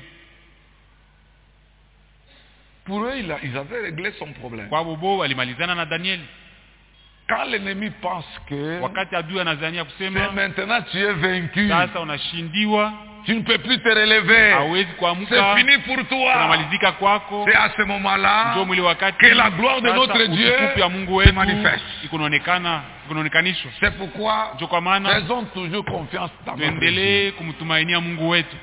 Pour eux, ils avaient réglé son problème. Kwa bobo walimalizana na Danieli. Quand l'ennemi pense que Wakati adui anazania c'est kusema maintenant tu es vaincu, sasa unashindiwa, tu ne peux plus te relever, hauwezi c'est kuamka, fini pour toi. unamalizika kwako. C'est à ce moment-là Ndio mwili wakati que la gloire de sasa notre Dieu utukufu ya Mungu se wetu manifeste. ikunaonekanishwa. C'est pourquoi Ndio kwa maana faisons toujours confiance dans notre Dieu. tuendelee kumtumainia Mungu wetu.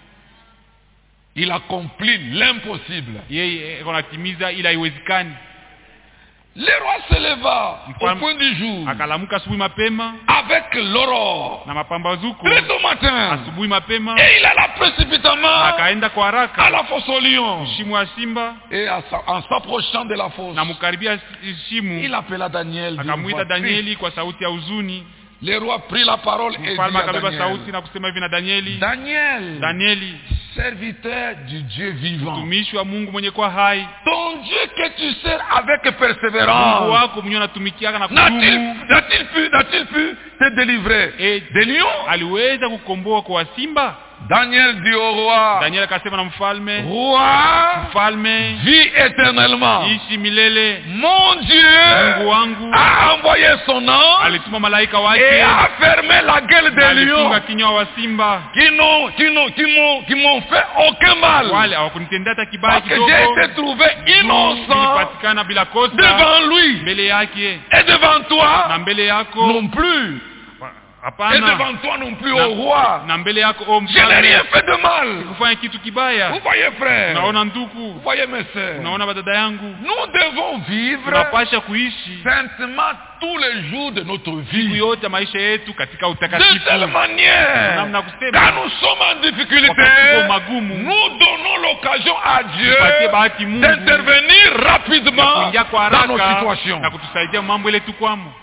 Il accomplit l'impossible. Yeye eko natimiza ila haiwezekani. Le roi se leva au Mfalme point du jour akalamuka asubuhi mapema avec l'aurore, na mapambazuko, très au matin, asubuhi mapema et il alla précipitamment akaenda kwa à haraka la fosse au lion. shimo ya simba, Et en s'approchant de la fosse, na mkaribia shimo il appela Daniel. d'une akamwita voix Danieli kwa sauti ya huzuni. Le roi prit la parole et dit Mfalme à akabeba Daniel, sauti na kusema hivi na Danieli, Daniel, Danieli, serviteur du Dieu vivant, mtumishi wa Mungu mwenye kwa hai, ton Dieu que tu sers avec Mungu persévérance, wako mwenye unatumikiaka na kudumu, n'a-t-il pu te délivrer des lions? aliweza kukomboa kwa simba? Daniel dit au roi, Danieli akasema na mfalme, roi, mfalme, vis éternellement. ishi milele. Mon Dieu Mungu wangu a envoyé son ange alituma malaika et wake a fermé la gueule des alifunga lions kinywa wa simba, qui m'ont fait aucun mal. wale hawakunitendea hata kibaya Parce que kidogo. j'ai été trouvé innocent Nilipatikana bila kosa devant lui mbele yake et devant na toi mbele yako. non plus. Et Hapana, devant toi non plus, au roi. na mbele yako o Je n'ai rien mfalme, fait de mal. kufanya kitu kibaya. Vous voyez, frère. Unaona Vous ndugu, voyez, mes sœurs. unaona badada yangu, Nous devons vivre tunapasha kuishi saintement tous les jours de notre siku vie. yote ya maisha yetu katika De utakatifu. telle manière, Namna kusema, quand nous sommes en difficulté, wakati tuko magumu, nous donnons l'occasion à Dieu tupatie bahati Mungu d'intervenir ya rapidement kuingia kwa dans nos haraka situations. na kutusaidia mambo ile tukwamo,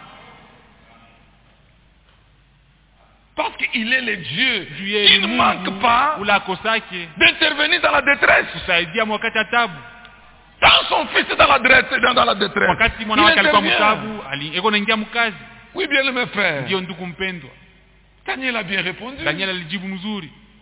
Parce qu'il est le Dieu juu yeye qui ni ne manque Mungu pas ula akosake d'intervenir dans la détresse. kusaidia wakati ya tabu. Quand son fils est dans la détresse, Wakati mwana il wake alikuwa intervient. mtabu, eko naingia mkazi. Oui, bien, mes frères. Ndio ndugu mpendwa, Daniel a bien répondu. Daniel alijibu mzuri.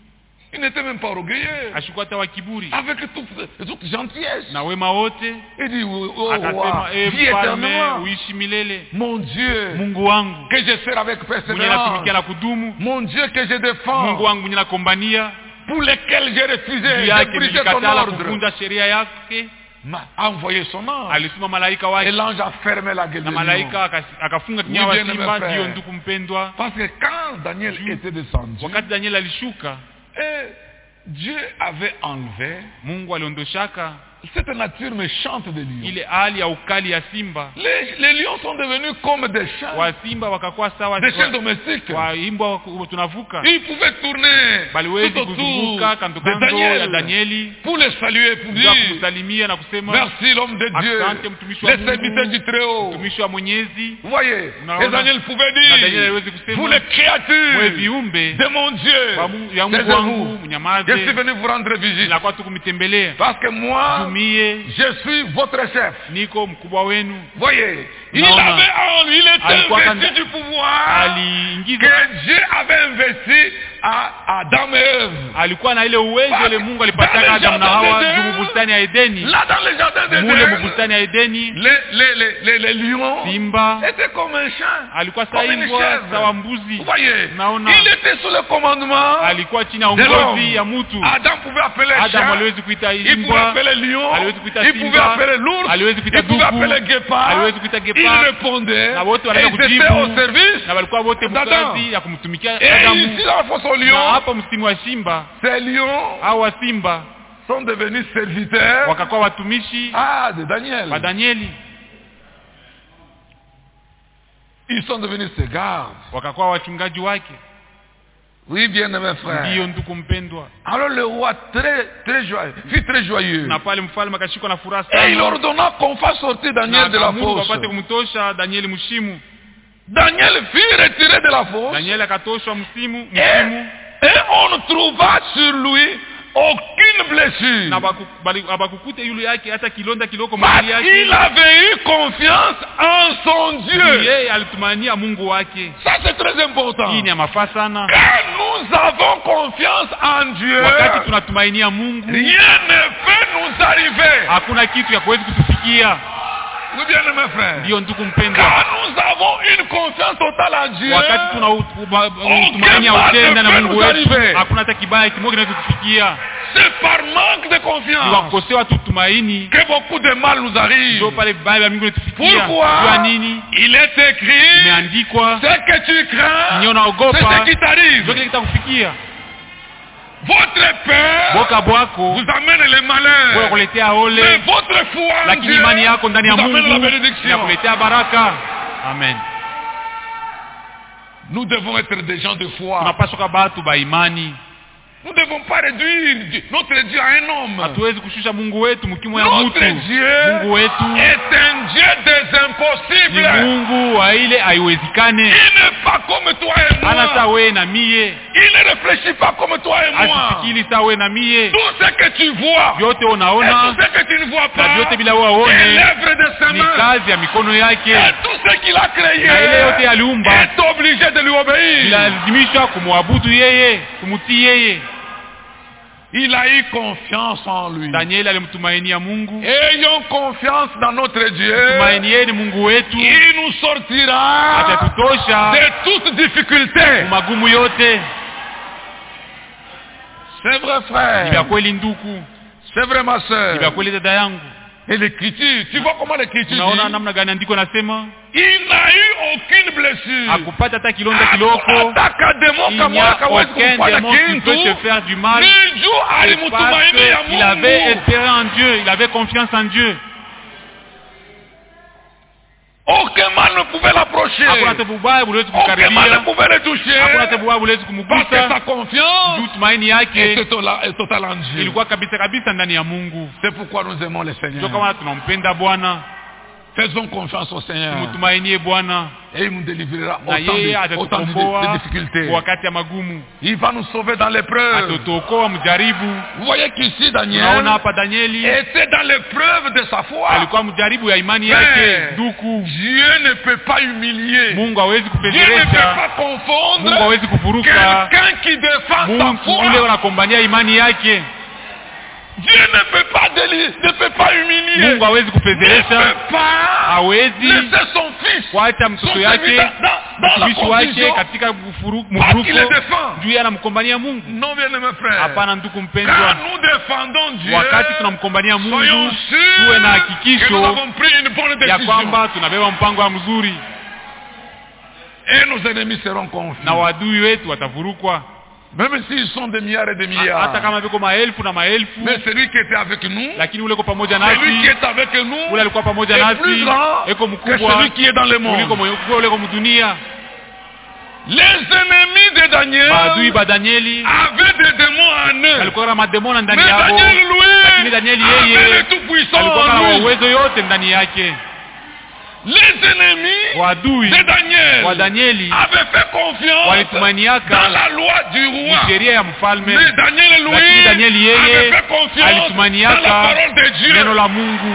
Il n'était même pas orgueilleux. Ashikuwa hata wa kiburi. Avec toute gentillesse. Na wema wote. Il dit, oh Akasema, roi, vis mfalme, éternellement. uishi milele. Mon Dieu, Mungu wangu, que je sers avec mwenye persévérance. natumikia na kudumu. Mon Dieu, que je défends. Mungu wangu mwenye nakombania. Pour lesquels j'ai refusé Juu de yake briser ton nilikatala ordre. kuvunja sheria yake. A envoyé son ange. Alituma malaika Et wake. l'ange a fermé la gueule Na de lion. malaika akafunga kinywa wa bien-aimé simba. frère. Ndio ndugu mpendwa. Parce que quand Daniel était descendu, Wakati Daniel alishuka, et Dieu avait enlevé Mungu aliondoshaka cette nature méchante des lions. ile hali ya ukali ya simba. Les lions sont devenus comme des chiens, Wa simba wakakuwa sawa des chiens domestiques. wa imbwa tunavuka. Ils pouvaient tourner Baliwezi tout autour kuzunguka kando de kando ya Daniel Danieli pour les saluer, pour za dire kumsalimia na kusema merci l'homme de asante Dieu, mtumishi wa les serviteurs du Mungu, Très-Haut. mtumishi wa Mwenyezi. Vous voyez, Unaona? et Daniel pouvait Na Danieli dire, hawezi kusema, vous les mwe créatures viumbe de mon Dieu, wa Mungu ya Mungu taisez-vous. wangu, mnyamaze. Je suis venu vous rendre visite Ninakuwa tu kumtembelea. parce que moi, Tumie je suis votre chef. niko mkubwa wenu. Voyez, il Naona. avait il était Alikuwa investi du pouvoir aliingiza, que Dieu avait investi à Adam et Ève. alikuwa na ile uwezo ile Mungu alipataka Dans le Adam na jardin Hawa d'Eden, juu bustani ya Edeni. Là dans le jardin Mule d'Éden, mbustani ya Edeni, les lions simba étaient comme un chien, alikuwa comme une saimbwa chèvre. sawa mbuzi. Vous voyez, Naona. il était sous le commandement. Alikuwa chini ya de l'homme. uongozi ya mtu. Adam pouvait appeler Adam chien, aliwezi kuita il pouvait imbwa, appeler lion, aliwezi kuita il pouvait simba, appeler l'ours, aliwezi kuita il pouvait dubu, appeler guépard. aliwezi kuita Il gepard. répondait Na wote et wanaenda ils étaient kujibu au service na walikuwa wote d'Adam. mkazi ya kumtumikia Et Adamu. ici dans la fosse aux Na lions, hapa msimu wa simba ces lions au wa simba sont devenus serviteurs wakakuwa watumishi de Daniel. wa Danieli, Ils sont devenus ses gardes. wakakuwa wachungaji wake. Oui, bien-aimé frère. Ndio ndugu mpendwa. Alors le roi très joyeux, fut très joyeux. Na pale mfalme akashikwa na furaha Et il sana. ordonna qu'on fasse sortir Daniel de la Mungu fosse. apate kumtosha Danieli mshimu. Daniel fut retiré de la fosse. Danieli akatoshwa msimu. Et on ne trouva sur lui aucune blessure. Na abakukute yule yake hata kilonda kiloko Parce mahali yake. qu'il avait eu confiance en son Dieu. Yeye alitumania Mungu wake. Ça c'est très important. Hii ni ya mafaa sana. Quand nous avons confiance en Dieu, Wakati tunatumainia Mungu, rien ne peut nous arriver. hakuna kitu ya kuweza kutufikia. Oui, bien-aimé frère. Ndio ndugu mpendwa. Quand nous avons une confiance totale en Dieu, Wakati tunatumainia utenda na Mungu wetu, hakuna hata kibaya kimoja kinachotufikia. c'est par manque de Ni confiance wakosewa tu tumaini que beaucoup de mal nous arrive. ndio pale vibaya vya Mungu vinatufikia. Pourquoi? Kwa nini? Il est écrit, Imeandikwa, ce que tu crains, ni c'est unaogopa ce qui ndio t'arrive. kile kitakufikia. Votre peur Boka bwako vous amène les kwa malheurs. kuletea Mais ole, votre foi en lakini Dieu imani yako ndani ya vous amène la Mungu bénédiction. inakuletea baraka. Amen. Nous devons être des gens de foi. Tunapaswa kuwa watu ba imani. Nous ne devons pas réduire notre Dieu à un homme. Hatuwezi kushusha Mungu wetu mkimo ya mtu. Notre Dieu Mungu wetu est un Dieu des ni impossibles. Mungu wa ile haiwezekane. Il n'est pas comme toi et Ana moi. sawe na mie, Il ne réfléchit pas comme toi et moi. asifikiri sawe na mie. Tout ce que tu vois Vyote et unaona tout ce que tu ne vois na pas vyote bila est waone l'œuvre de ses ni mains. kazi ya mikono yake, Et tout ce qu'il a créé na ile yote aliumba est obligé de lui obéir. ilazimishwa kumwabudu yeye, kumutii yeye. Il a eu confiance en lui. Danieli alimtumainia Mungu. Ayons confiance dans notre Dieu. Tumainieni Mungu wetu, Il nous sortira atatutosha de toute difficulté. magumu yote. C'est vrai, Ni vya frère. kweli ndugu, C'est vrai, ma ni vya soeur. kweli dada yangu. Et l'écriture, tu vois comment l'écriture Unaona dit? namna gani andiko nasema? Il n'a eu aucune blessure. Hakupata hata kilonda kiloko. Ataka demo Il n'y kama a hawezi aucun kufanya démon qui kitu. peut te faire du mal. Ni juu Parce alimtumaini ya qu'il avait Mungu. espéré en Dieu, il avait confiance en Dieu. Aucun mal ne pouvait l'approcher. Hakuna hata bubaya buliwezi Aucun mal ne kumkaribia. pouvait le toucher. Hakuna hata bubaya buliwezi Parce que kumgusa. sa confiance Juu tumaini est yake totale en Dieu. ilikuwa kabisa kabisa ndani ya Mungu. C'est pourquoi nous aimons le Ndio Seigneur. kama tunampenda Bwana. Faisons confiance au Seigneur. Tumtumainie Bwana Et il nous délivrera na yeye autant de atatukomboa difficultés. wakati ya magumu. Il va nous sauver dans l'épreuve. Atatuokoa mjaribu. Vous voyez qu'ici Daniel Tunaona hapa Danieli était dans l'épreuve de sa foi. alikuwa mjaribu ya imani yake. Nduku, Dieu ne peut pas humilier. Mungu hawezi Dieu ne peut kupendezesha. pas confondre Mungu hawezi kufuruka quelqu'un qui défend sa mtu ule foi. wanakombania imani yake. Dieu ne peut pas humilier. Mungu hawezi Ne kupendezesha, peut pas hawezi laisser son fils, kuacha mtoto son yake serviteur dans la mtumishi wake confusion katika parce qu'il le mvuruko défend. juu anamkombania Mungu. Non, bien aimé frère. Hapana ndugu Quand mpendwa, nous défendons Dieu, wakati tunamkombania soyons Mungu sûrs tuwe na que nous hakikisho avons pris une bonne ya décision. kwamba tunabeba mpango wa mzuri Et nos ennemis seront confus. na wadui wetu watavurukwa, Même s'ils sont des milliards et des hata milliards. kama viko maelfu na maelfu, Mais celui qui était avec nous, lakini ule ko pamoja celui qui nasi, est avec nous, ule alikuwa pamoja est plus nasi grand eko que mkubwa celui qui est dans le kuliko monde. ule ko mdunia. Les ennemis de Daniel Maadui ba Danieli avaient des démons en eux. alikuwa na mademona ndani Mais yao, Daniel, lakini lui, Danieli avait yeye le tout-puissant alikuwa na en lui. uwezo yote ndani yake. Les ennemis Wadui de Daniel wa Danieli avaient fait confiance walitumaniaka dans la loi du roi. sheria ya mfalme, Mais Daniel, lakini lui, Danieli avait yeye fait confiance dans la alitumaniaka parole de Dieu. neno la Mungu.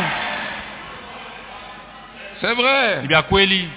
C'est vrai. Ni vya kweli,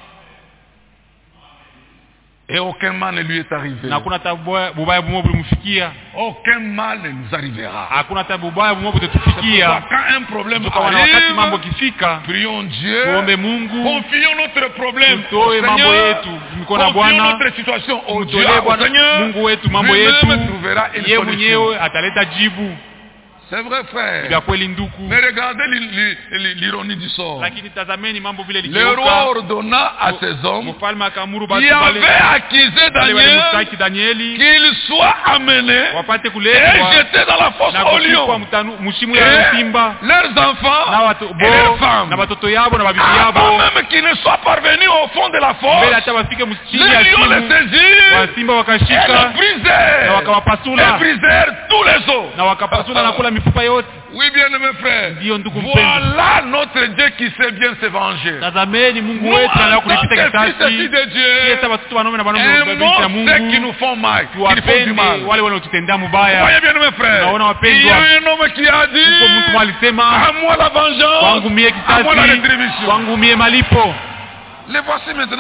Et aucun mal ne lui est arrivé. na hakuna hata bubaya bumoja bulimfikia, Aucun mal ne nous arrivera. hakuna hata bubaya bumoja butetufikia. Quand un problème Tukawa na wakati mambo arrive, kifika, prions Dieu. tuombe Mungu, Confions notre problème au tutoe mambo Seigneur. yetu mikono ya Confions Bwana, notre situation au Dieu, mtolee au Bwana Seigneur. Mungu wetu mambo Lui-même yetu, trouvera une yeye solution. mwenyewe ataleta jibu. C'est vrai, Ni frère. vya kweli nduku, Mais regardez l'ironie du sort. lakini tazameni mambo vile Le roi ligeuka. ordonna à ses hommes Mfalme akaamuru qui basi wale avaient accusé Daniel walimshtaki Danieli qu'il soit amené wapate et kuletwa jeté dans la fosse na au kutupwa lion. mshimu ya Et simba, leurs enfants na watu et leurs bo femmes. na watoto yabo na babibi Avant yabo, même qu'ils ne soient parvenus au fond de la mbele fosse, hata wafike les chini ya lions les simu, saisirent wa simba et wakashika les brisèrent. na Et wakawapasula brisèrent tous les os. na wakapasula na kula mifupa yote. Oui, bien aimé frère. Ndiyo ndugu mpendwa, Voilà notre Dieu qui sait bien se venger. tazameni Mungu Nous, wetu anataka en tant kulipita que fils kisasi. de Dieu, Sisi watoto wanaume na wanaume wa aimons binti ya ceux qui nous Mungu, font mal, qui nous font du tuwapende mal. wale wanaotutendea Voyez mubaya. bien mes frères, Naona il y wapendwa, a un homme qui a dit, uko mtu mmoja alisema, à moi la vengeance, kwangu mie à moi la kisasi, rétribution. kwangu mie malipo. Les voici maintenant,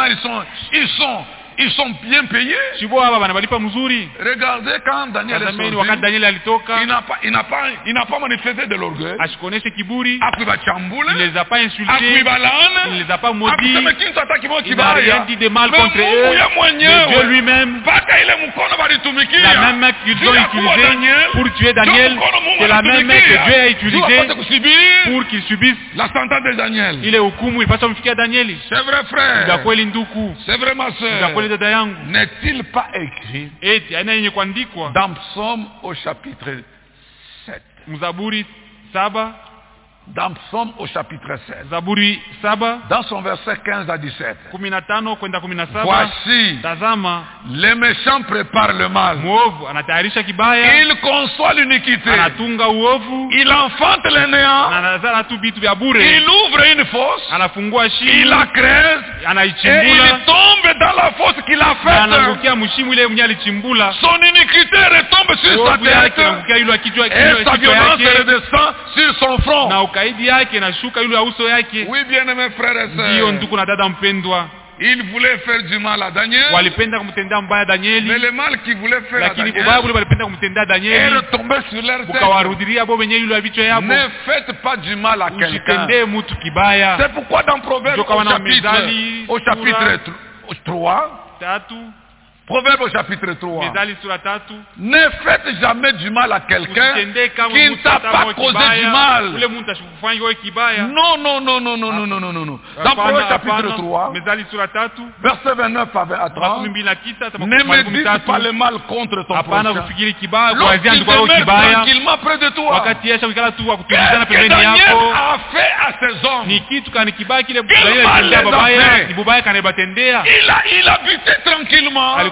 ils sont bien payés. Shibo hapa banabalipa mzuri. Regardez quand Daniel est Tazameni sorti, wakati Danieli alitoka, il n'a pas manifesté de l'orgueil. ashikoneshe kiburi, Akuiba il chambula, les a pas insultés, akuiba il laana, les a pas maudits, akusema kintu ataki mo il n'a rien kibaya. dit de mal Mais contre Mungu eux. ya Mais Dieu mwenyewe lui-même, mpaka ile mkono walitumikia. la même main qu'ils ont utilisée pour tuer Daniel, c'est la même main que Dieu a utilisée pour qu'il subisse la sentence de Daniel. ile hukumu ilipaswa kumfikia Danieli. C'est vrai Vya frère. kweli nduku, C'est vrai ma vya soeur. kweli dada yangu, N'est-il pas écrit eti aina yenye kuandikwa dans Psaume au chapitre 7? Mzaburi 7, Dans Psaume au chapitre 7. Zaburi 7 Dans son verset 15 à 17. 15 kwenda 17, Voici, tazama les méchants préparent le mal. muovu anatayarisha kibaya, Il conçoit l'iniquité. anatunga uovu, Il enfante les néants. anazala tu vitu vya bure, Il ouvre une fosse. anafungua Il shimo, la creuse. Et anaichimbula il tombe dans la fosse qu'il a na faite. anaangukia mshimu ile mwenye alichimbula, Son iniquité retombe sur sa uovu yake tête. anaangukia yule kichwa Et sa violence yake, redescend sur son front. na ukaidi yake nashuka yule uso yake. Oui, bien aimés frères et Ndiyo sœurs. ndugu na dada mpendwa, Il voulait faire du mal à Daniel. walipenda kumtendea mbaya Mais Danieli, le mal qu'il voulait faire à lakini Daniel ubaya ule walipenda kumtendea est Danieli retombé sur leur tête. ukawarudilia bo wenyewe yule vichwa yabo. Ne faites pas du mal à quelqu'un. Usitendee mtu kibaya. C'est pourquoi dans Proverbe Joka wana Mezali, au chapitre 3, Tatu, Proverbe au chapitre 3, Mezali sura 3, ne faites jamais du mal à quelqu'un usitendee kama qui ne mtu t'a hata pas moja causé kibaya, du mal. ule mtu ashikufanya wewe kibaya. Non, non, non, non, non, non, non, non, non, non. Dans Hapana, Proverbe chapitre hapana. 3, Mezali sura 3, verset 29 à 30, 29 ne médite pas le mal contre ton hapana prochain. kufikiri kibaya kwa Lorsqu'il ndugu yako demeure kibaya, tranquillement près de toi, wakati yesha kikala tu wa kutulizana qu'est-ce que pembeni Daniel yako, a fait à ses hommes? ni kitu kani kibaya kile Quel Danieli mal alitendea les a babaya, fait? ni bubaya kanabatendea. Il a buté tranquillement. Alikuwa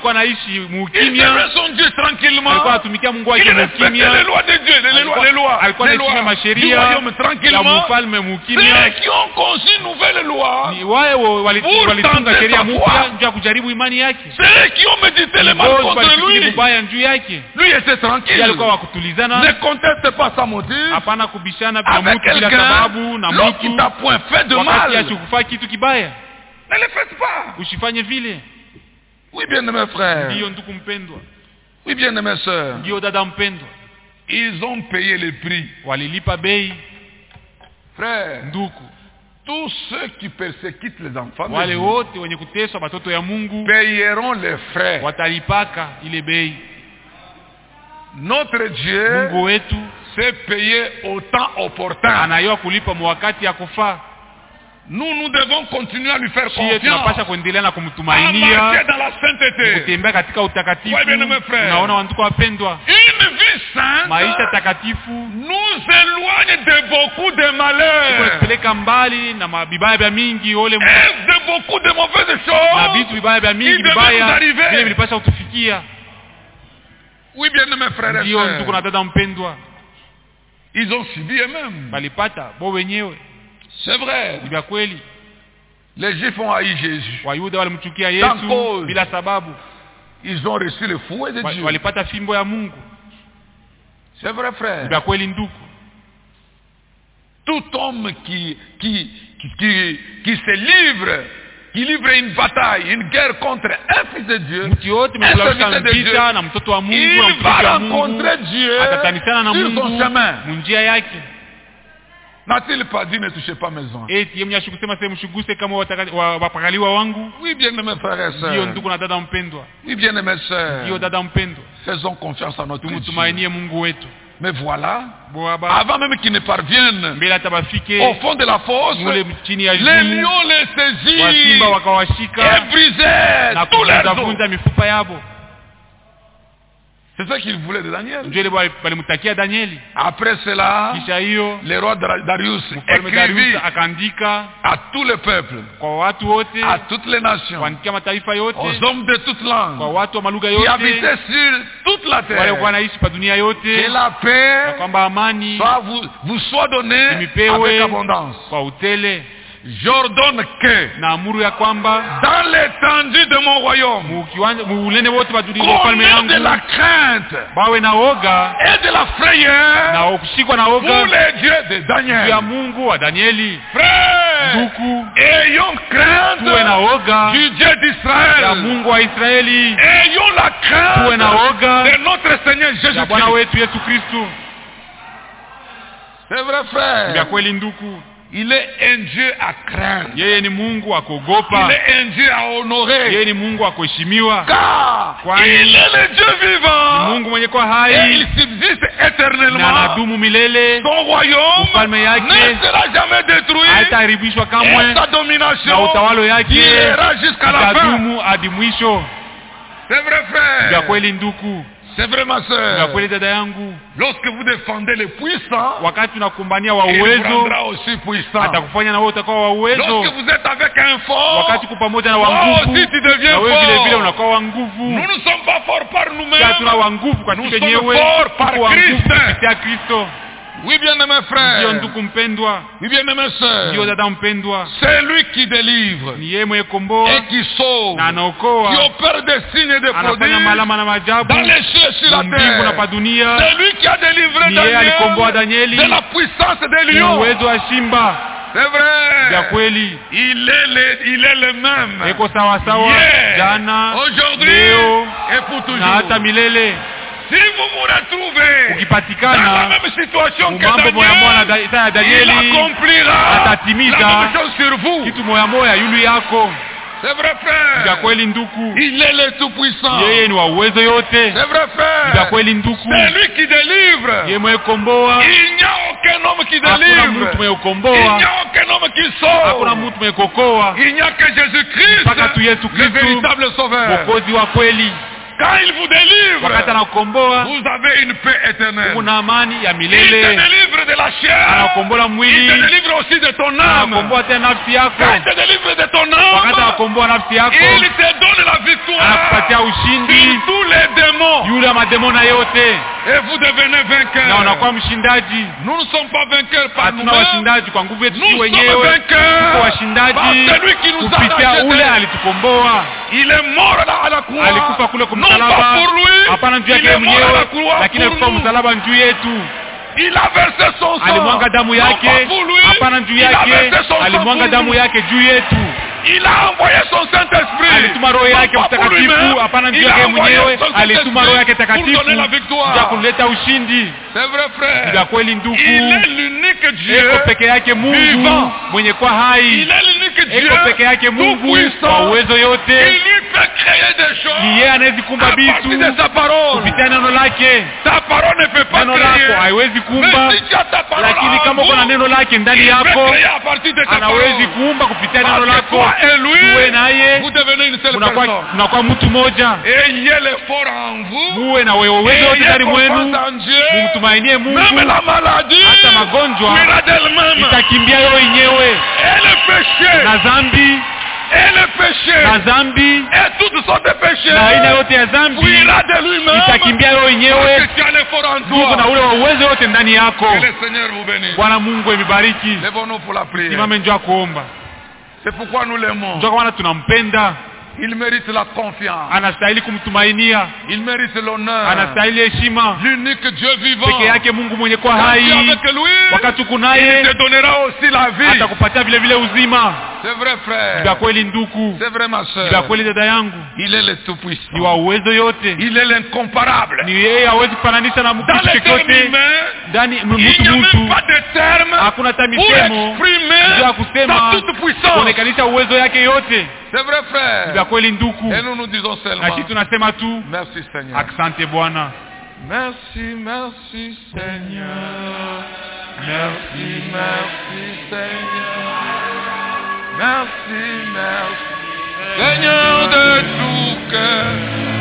alikuwa anaishi Il mukimia, servait son Dieu tranquillement. alikuwa anatumikia Mungu Il wake respectait mukimia, les lois de Dieu, alikuwa les lois anaheshimia du masheria royaume ya tranquillement. mfalme Ceux mukimia. qui ont conçu une nouvelle loi, Ni wao walitunga sheria mpya njoo kujaribu imani yake. ceux qui ont médité le mal Wao contre walifikiri lui, vibaya juu yake. lui était Yeye tranquille. alikuwa wa kutulizana, Ne conteste pas sa motive hapana kubishana bila avec mtu bila quelqu'un sababu na lorsqu'il mtu. t'a point fait de Wakati mal. asikufa kitu kibaya, Ne le faites pas. usifanye vile. Oui, bien-aimés frères. Ndio ndugu mpendwa, Oui, bien-aimés sœurs. ndio dada mpendwa, Ils ont payé le prix. walilipa bei. Frères, Ndugu, tous ceux qui persécutent les enfants de wale Dieu wote wenye kuteswa watoto ya Mungu payeront les frais. watalipaka ile bei. Notre Dieu Mungu wetu s'est payé au temps opportun. anayua kulipa mwakati ya kufaa. Nous devons continuer à lui faire Sisi tunapasha confiance. kuendelea na À kumtumainia, marcher dans la sainteté. kutembea katika utakatifu. Ouais, bien-aimés frères. Naona wandugu wapendwa, Une vie sainte maisha takatifu nous éloigne de beaucoup de malheurs kunatupeleka mbali na mabibaya vya mingi ole et de beaucoup de mauvaises choses. na vitu vibaya vya Il mingi devait vibaya nous arriver. vile vilipasha kutufikia. Oui, bien-aimés frères et Ndio ndugu na sœurs, dada mpendwa, ils ont subi eux-mêmes. balipata bo wenyewe. C'est vrai. Ni vya kweli, Les Juifs ont haï Jésus. Wayuda walimchukia Dans Yesu cause. bila sababu. Ils ont reçu le fouet de Dieu. Walipata fimbo ya Mungu. C'est vrai, Ni frère. vya kweli ndugu. Tout homme qui se livre, qui livre une bataille, une guerre contre un fils de Dieu, Mtu yote un mekulawisha serviteur de Dieu, vita na mtoto wa Mungu na il mtumishi va wa Mungu, rencontrer Dieu atatanisana na sur son Mungu chemin. munjia yake. N'a-t-il pas dit ne touchez pas mes enfants? Eti yeye mnyashukusema sema mshuguse kama wapakaliwa wangu. Oui, bien-aimés frères et Ndio sœurs. ndugu na dada mpendwa. Oui, bien-aimés Ndio sœurs. dada mpendwa. Faisons confiance à notre Dieu. Tumtumainie Mungu wetu. Mais voilà, Boaba avant même qu'ils ne parviennent mbele atabafike au fond de la fosse, mule chini ya les jumu, lions les saisirent wasimba wakawashika et brisaient na tous leurs os. kuvunja mifupa yabo. C'est ce qu'ils voulaient de Daniel. Ndio ile walimtakia Danieli. Après cela, Kisha hiyo le roi Darius mfalme Darius écrivit akaandika à tous les peuples, kwa watu wote, à toutes les nations, kuandikia mataifa yote, aux hommes de toutes kwa langues watu wa malugha qui yote habitaient sur toute la wale terre. walikuwa wanaishi pa dunia Que yote, la na paix kwamba amani vous soit donnée imipewe avec abondance. kwa utele, J'ordonne que na amuru ya kwamba dans l'étendue de mon royaume, muulene wote wa dunia qu'on ufalme ait yangu de la crainte bawe na oga et de la frayeur na kushikwa na pour oga les dieux de juu ya Daniel. Mungu wa Danieli. Frères, Ndugu, ayons tuwe na crainte oga du Dieu ya d'Israël. Mungu wa Israeli, Ayons la tuwe na crainte oga de notre Seigneur ya Bwana Jésus-Christ. wetu Yesu Kristo. C'est vrai, Vya frère. kweli ndugu, Il est un Dieu à craindre. yeye ni Mungu wa Il kuogopa, est un Dieu à honorer. yeye ni Mungu wa kuheshimiwa, Car Kwani il est le Dieu ni vivant. Mungu mwenye kwa Et hai il subsiste na éternellement. anadumu milele, Son royaume Ufalme yake ne sera jamais détruit. haitaharibishwa Et kamwe, sa na domination utawalo yake durera jusqu'à la fin. itadumu hadi mwisho. C'est vrai, Vya frère. kweli ndugu, C'est vrai, ma vya soeur. kweli dada yangu, Lorsque vous défendez les puissants, wakati unakumbania wa il vous uwezo rendra aussi puissant. atakufanya na wewe utakuwa wa uwezo. Lorsque vous êtes avec un fort, Wakati uko pamoja na wa toi nguvu, aussi tu deviens na wewe vile vile fort. unakuwa wa Nous nguvu. ne sommes pas forts par Sasa nous-mêmes. tuna wa nguvu kwa Nous sisi sommes wenyewe, forts par tuko wa nguvu Christ. kupitia Kristo. Oui, bien-aimés Ndio frères. ndugu mpendwa, Oui, bien-aimés ndio sœurs. dada mpendwa, C'est lui qui délivre ni yeye mwenye komboa et qui sauve, na qui anaokoa, opère des signes et des anafanya prodiges malama na maajabu dans les cieux et sur la mbingu na pa terre. dunia. C'est lui qui a délivré Ni yeye alikomboa Daniel Danieli de la puissance des ni lions. uwezo wa simba. C'est Vya vrai. kweli, Il est le même. iko sawa sawa Hier, jana, aujourd'hui leo et pour na hata toujours. milele. Si vous vous retrouvez dans la Ukipatikana même situation que mambo moya moya Daniel, na ya il Danieli, accomplira atatimiza la même chose sur vous. kitu moya moya yulu yako. C'est vrai, Vya frère. kweli ndugu, Il est le tout-puissant. yeye ni wa uwezo yote. C'est vrai, Vya frère. kweli ndugu, C'est lui qui délivre. yeye mwenye komboa, Il n'y a aucun homme qui hakuna délivre. mtu mwenye Il kukomboa, n'y a aucun homme qui hakuna sauve. mtu mwenye kuokoa, Il n'y a que Jésus-Christ, mpaka tu Yesu le Kristu véritable sauveur. mwokozi wa kweli. Quand il vous délivre, wakati anakukomboa, vous avez une paix éternelle. kuna amani ya Il te milele. délivre de la chair. Anakombola Il te mwili, délivre aussi de ton âme. anakomboa tena nafsi yako. Quand il te délivre de ton Wakati âme, anakomboa nafsi yako, il te donne la victoire anakupatia ushindi sur tous les démons. yule ya mademona yote, Et vous devenez na vainqueur. unakuwa mshindaji. Nous ne sommes pas vainqueurs par Hatuna nous-mêmes. washindaji kwa nguvu yetu Nous sisi sommes wenyewe, tuko vainqueurs par washindaji celui qui nous a kupitia ule rachetés. alitukomboa. Il est mort là à la croix. Alikufa kule kwa Non pas msalaba, pour lui. hapana juu Il yake est mort à la mwenyewe, croix lakini pour alikufa nous. msalaba juu yetu. Il a versé son sang. Alimwanga damu Non yake, pas pour lui. hapana juu Il a yake, versé son sang alimwanga pour damu nous. yake juu yetu. Il a envoyé son Saint-Esprit. Alituma roho yake Non pas pour mtakatifu, lui-même. hapana juu Il a yake envoyé mwenyewe, son alituma roho yake Saint-Esprit pour takatifu donner la ya victoire. kuleta ushindi. C'est vrai, frère. Ndio kweli ndugu, Il est l'unique Dieu. eko peke yake Mungu vivant. mwenye kwa hai, Il est l'unique Dieu. eko peke yake Mungu kwa tout-puissant. uwezo Il yote. lui peut créer des choses. Ni yeye anayezikumba À partir vitu de sa parole. kupitia neno lake. Ta parole ne peut pas Neno lako créer. haiwezi kumba, Mais si tu as ta parole lakini en kama uko na vous, neno lake ndani il peut yako, créer à partir de ta anawezi parole. kuumba kupitia neno Parce que lako. toi et lui, Uwe naye, vous devenez une seule unakuwa personne. mtu moja. Ayez l'effort en vous. Muwe na uwezo wote Ayez ndani mwenu, confiance en Dieu. mumtumainie Mungu. Même la maladie Hata magonjwa fuira d'elle-même. itakimbia yeye yenyewe, Et le péché. na dhambi Et le péché. na dhambi Et toutes sortes de péchés. na aina yote ya dhambi Fuira de lui-même. itakimbia yeye Parce yenyewe, que tu as l'effort en Mungu na toi. ule wa uwezo wote ndani yako. Que le Seigneur vous bénisse. Bwana Mungu amibariki. Lèvons-nous pour la prière. Simame njoo kuomba. C'est pourquoi nous l'aimons. Njoo kwa maana tunampenda, Il mérite la confiance. anastahili kumtumainia, Il mérite l'honneur. anastahili heshima. L'unique Dieu vivant. Peke yake Mungu mwenye kwa Quand tu es hai, avec lui, wakati uko il naye te donnera aussi la vie. atakupatia vile vile uzima. C'est vrai, Vya frère. kweli ndugu, C'est vrai, ma vya soeur. kweli dada yangu, Il est le ni tout-puissant. wa uwezo yote, Il est l'incomparable. ni yeye, hawezi kufananisha na Dans mtu les termes chochote humains, ndani il n'y a mtu. même pas de terme Hakuna hata pour misemo exprimer ya kusema sa toute puissance. kuonekanisha uwezo yake yote. C'est vrai, frère. Vya kweli ndugu, Et nous nous disons na seulement, sisi tunasema tu merci Seigneur. asante Bwana. Merci, merci Seigneur. Merci, merci Seigneur. Merci, merci Seigneur de tout cœur.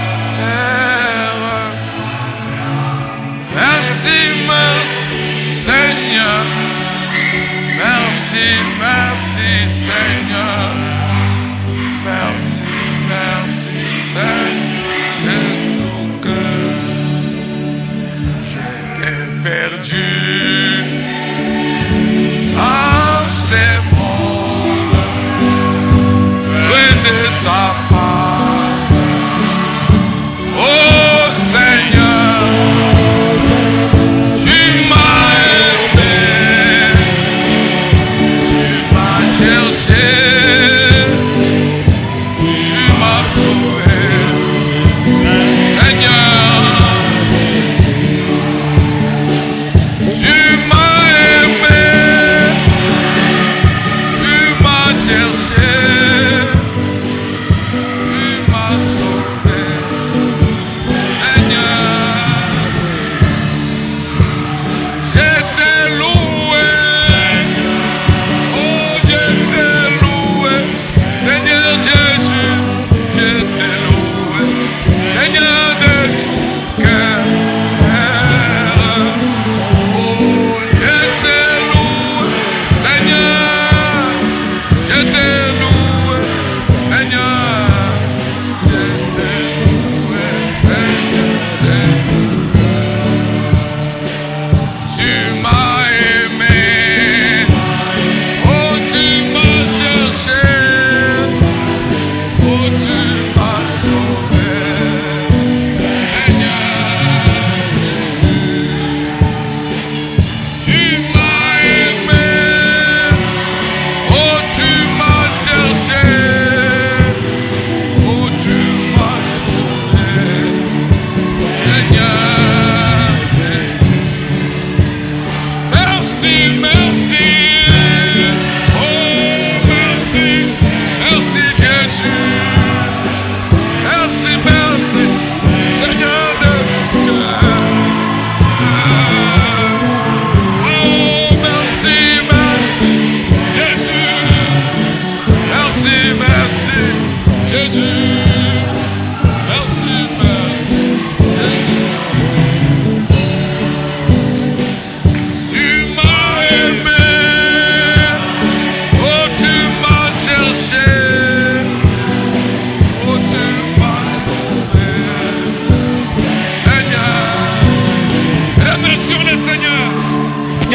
Merci, merci Seigneur. Merci, merci Seigneur. Merci, merci Seigneur de tout cœur. J'étais perdu en ces mondes, loin de ta face.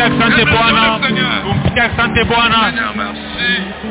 Tumsikie asante Bwana. Seigneur. Tumsikie asante Bwana. Seigneur, merci.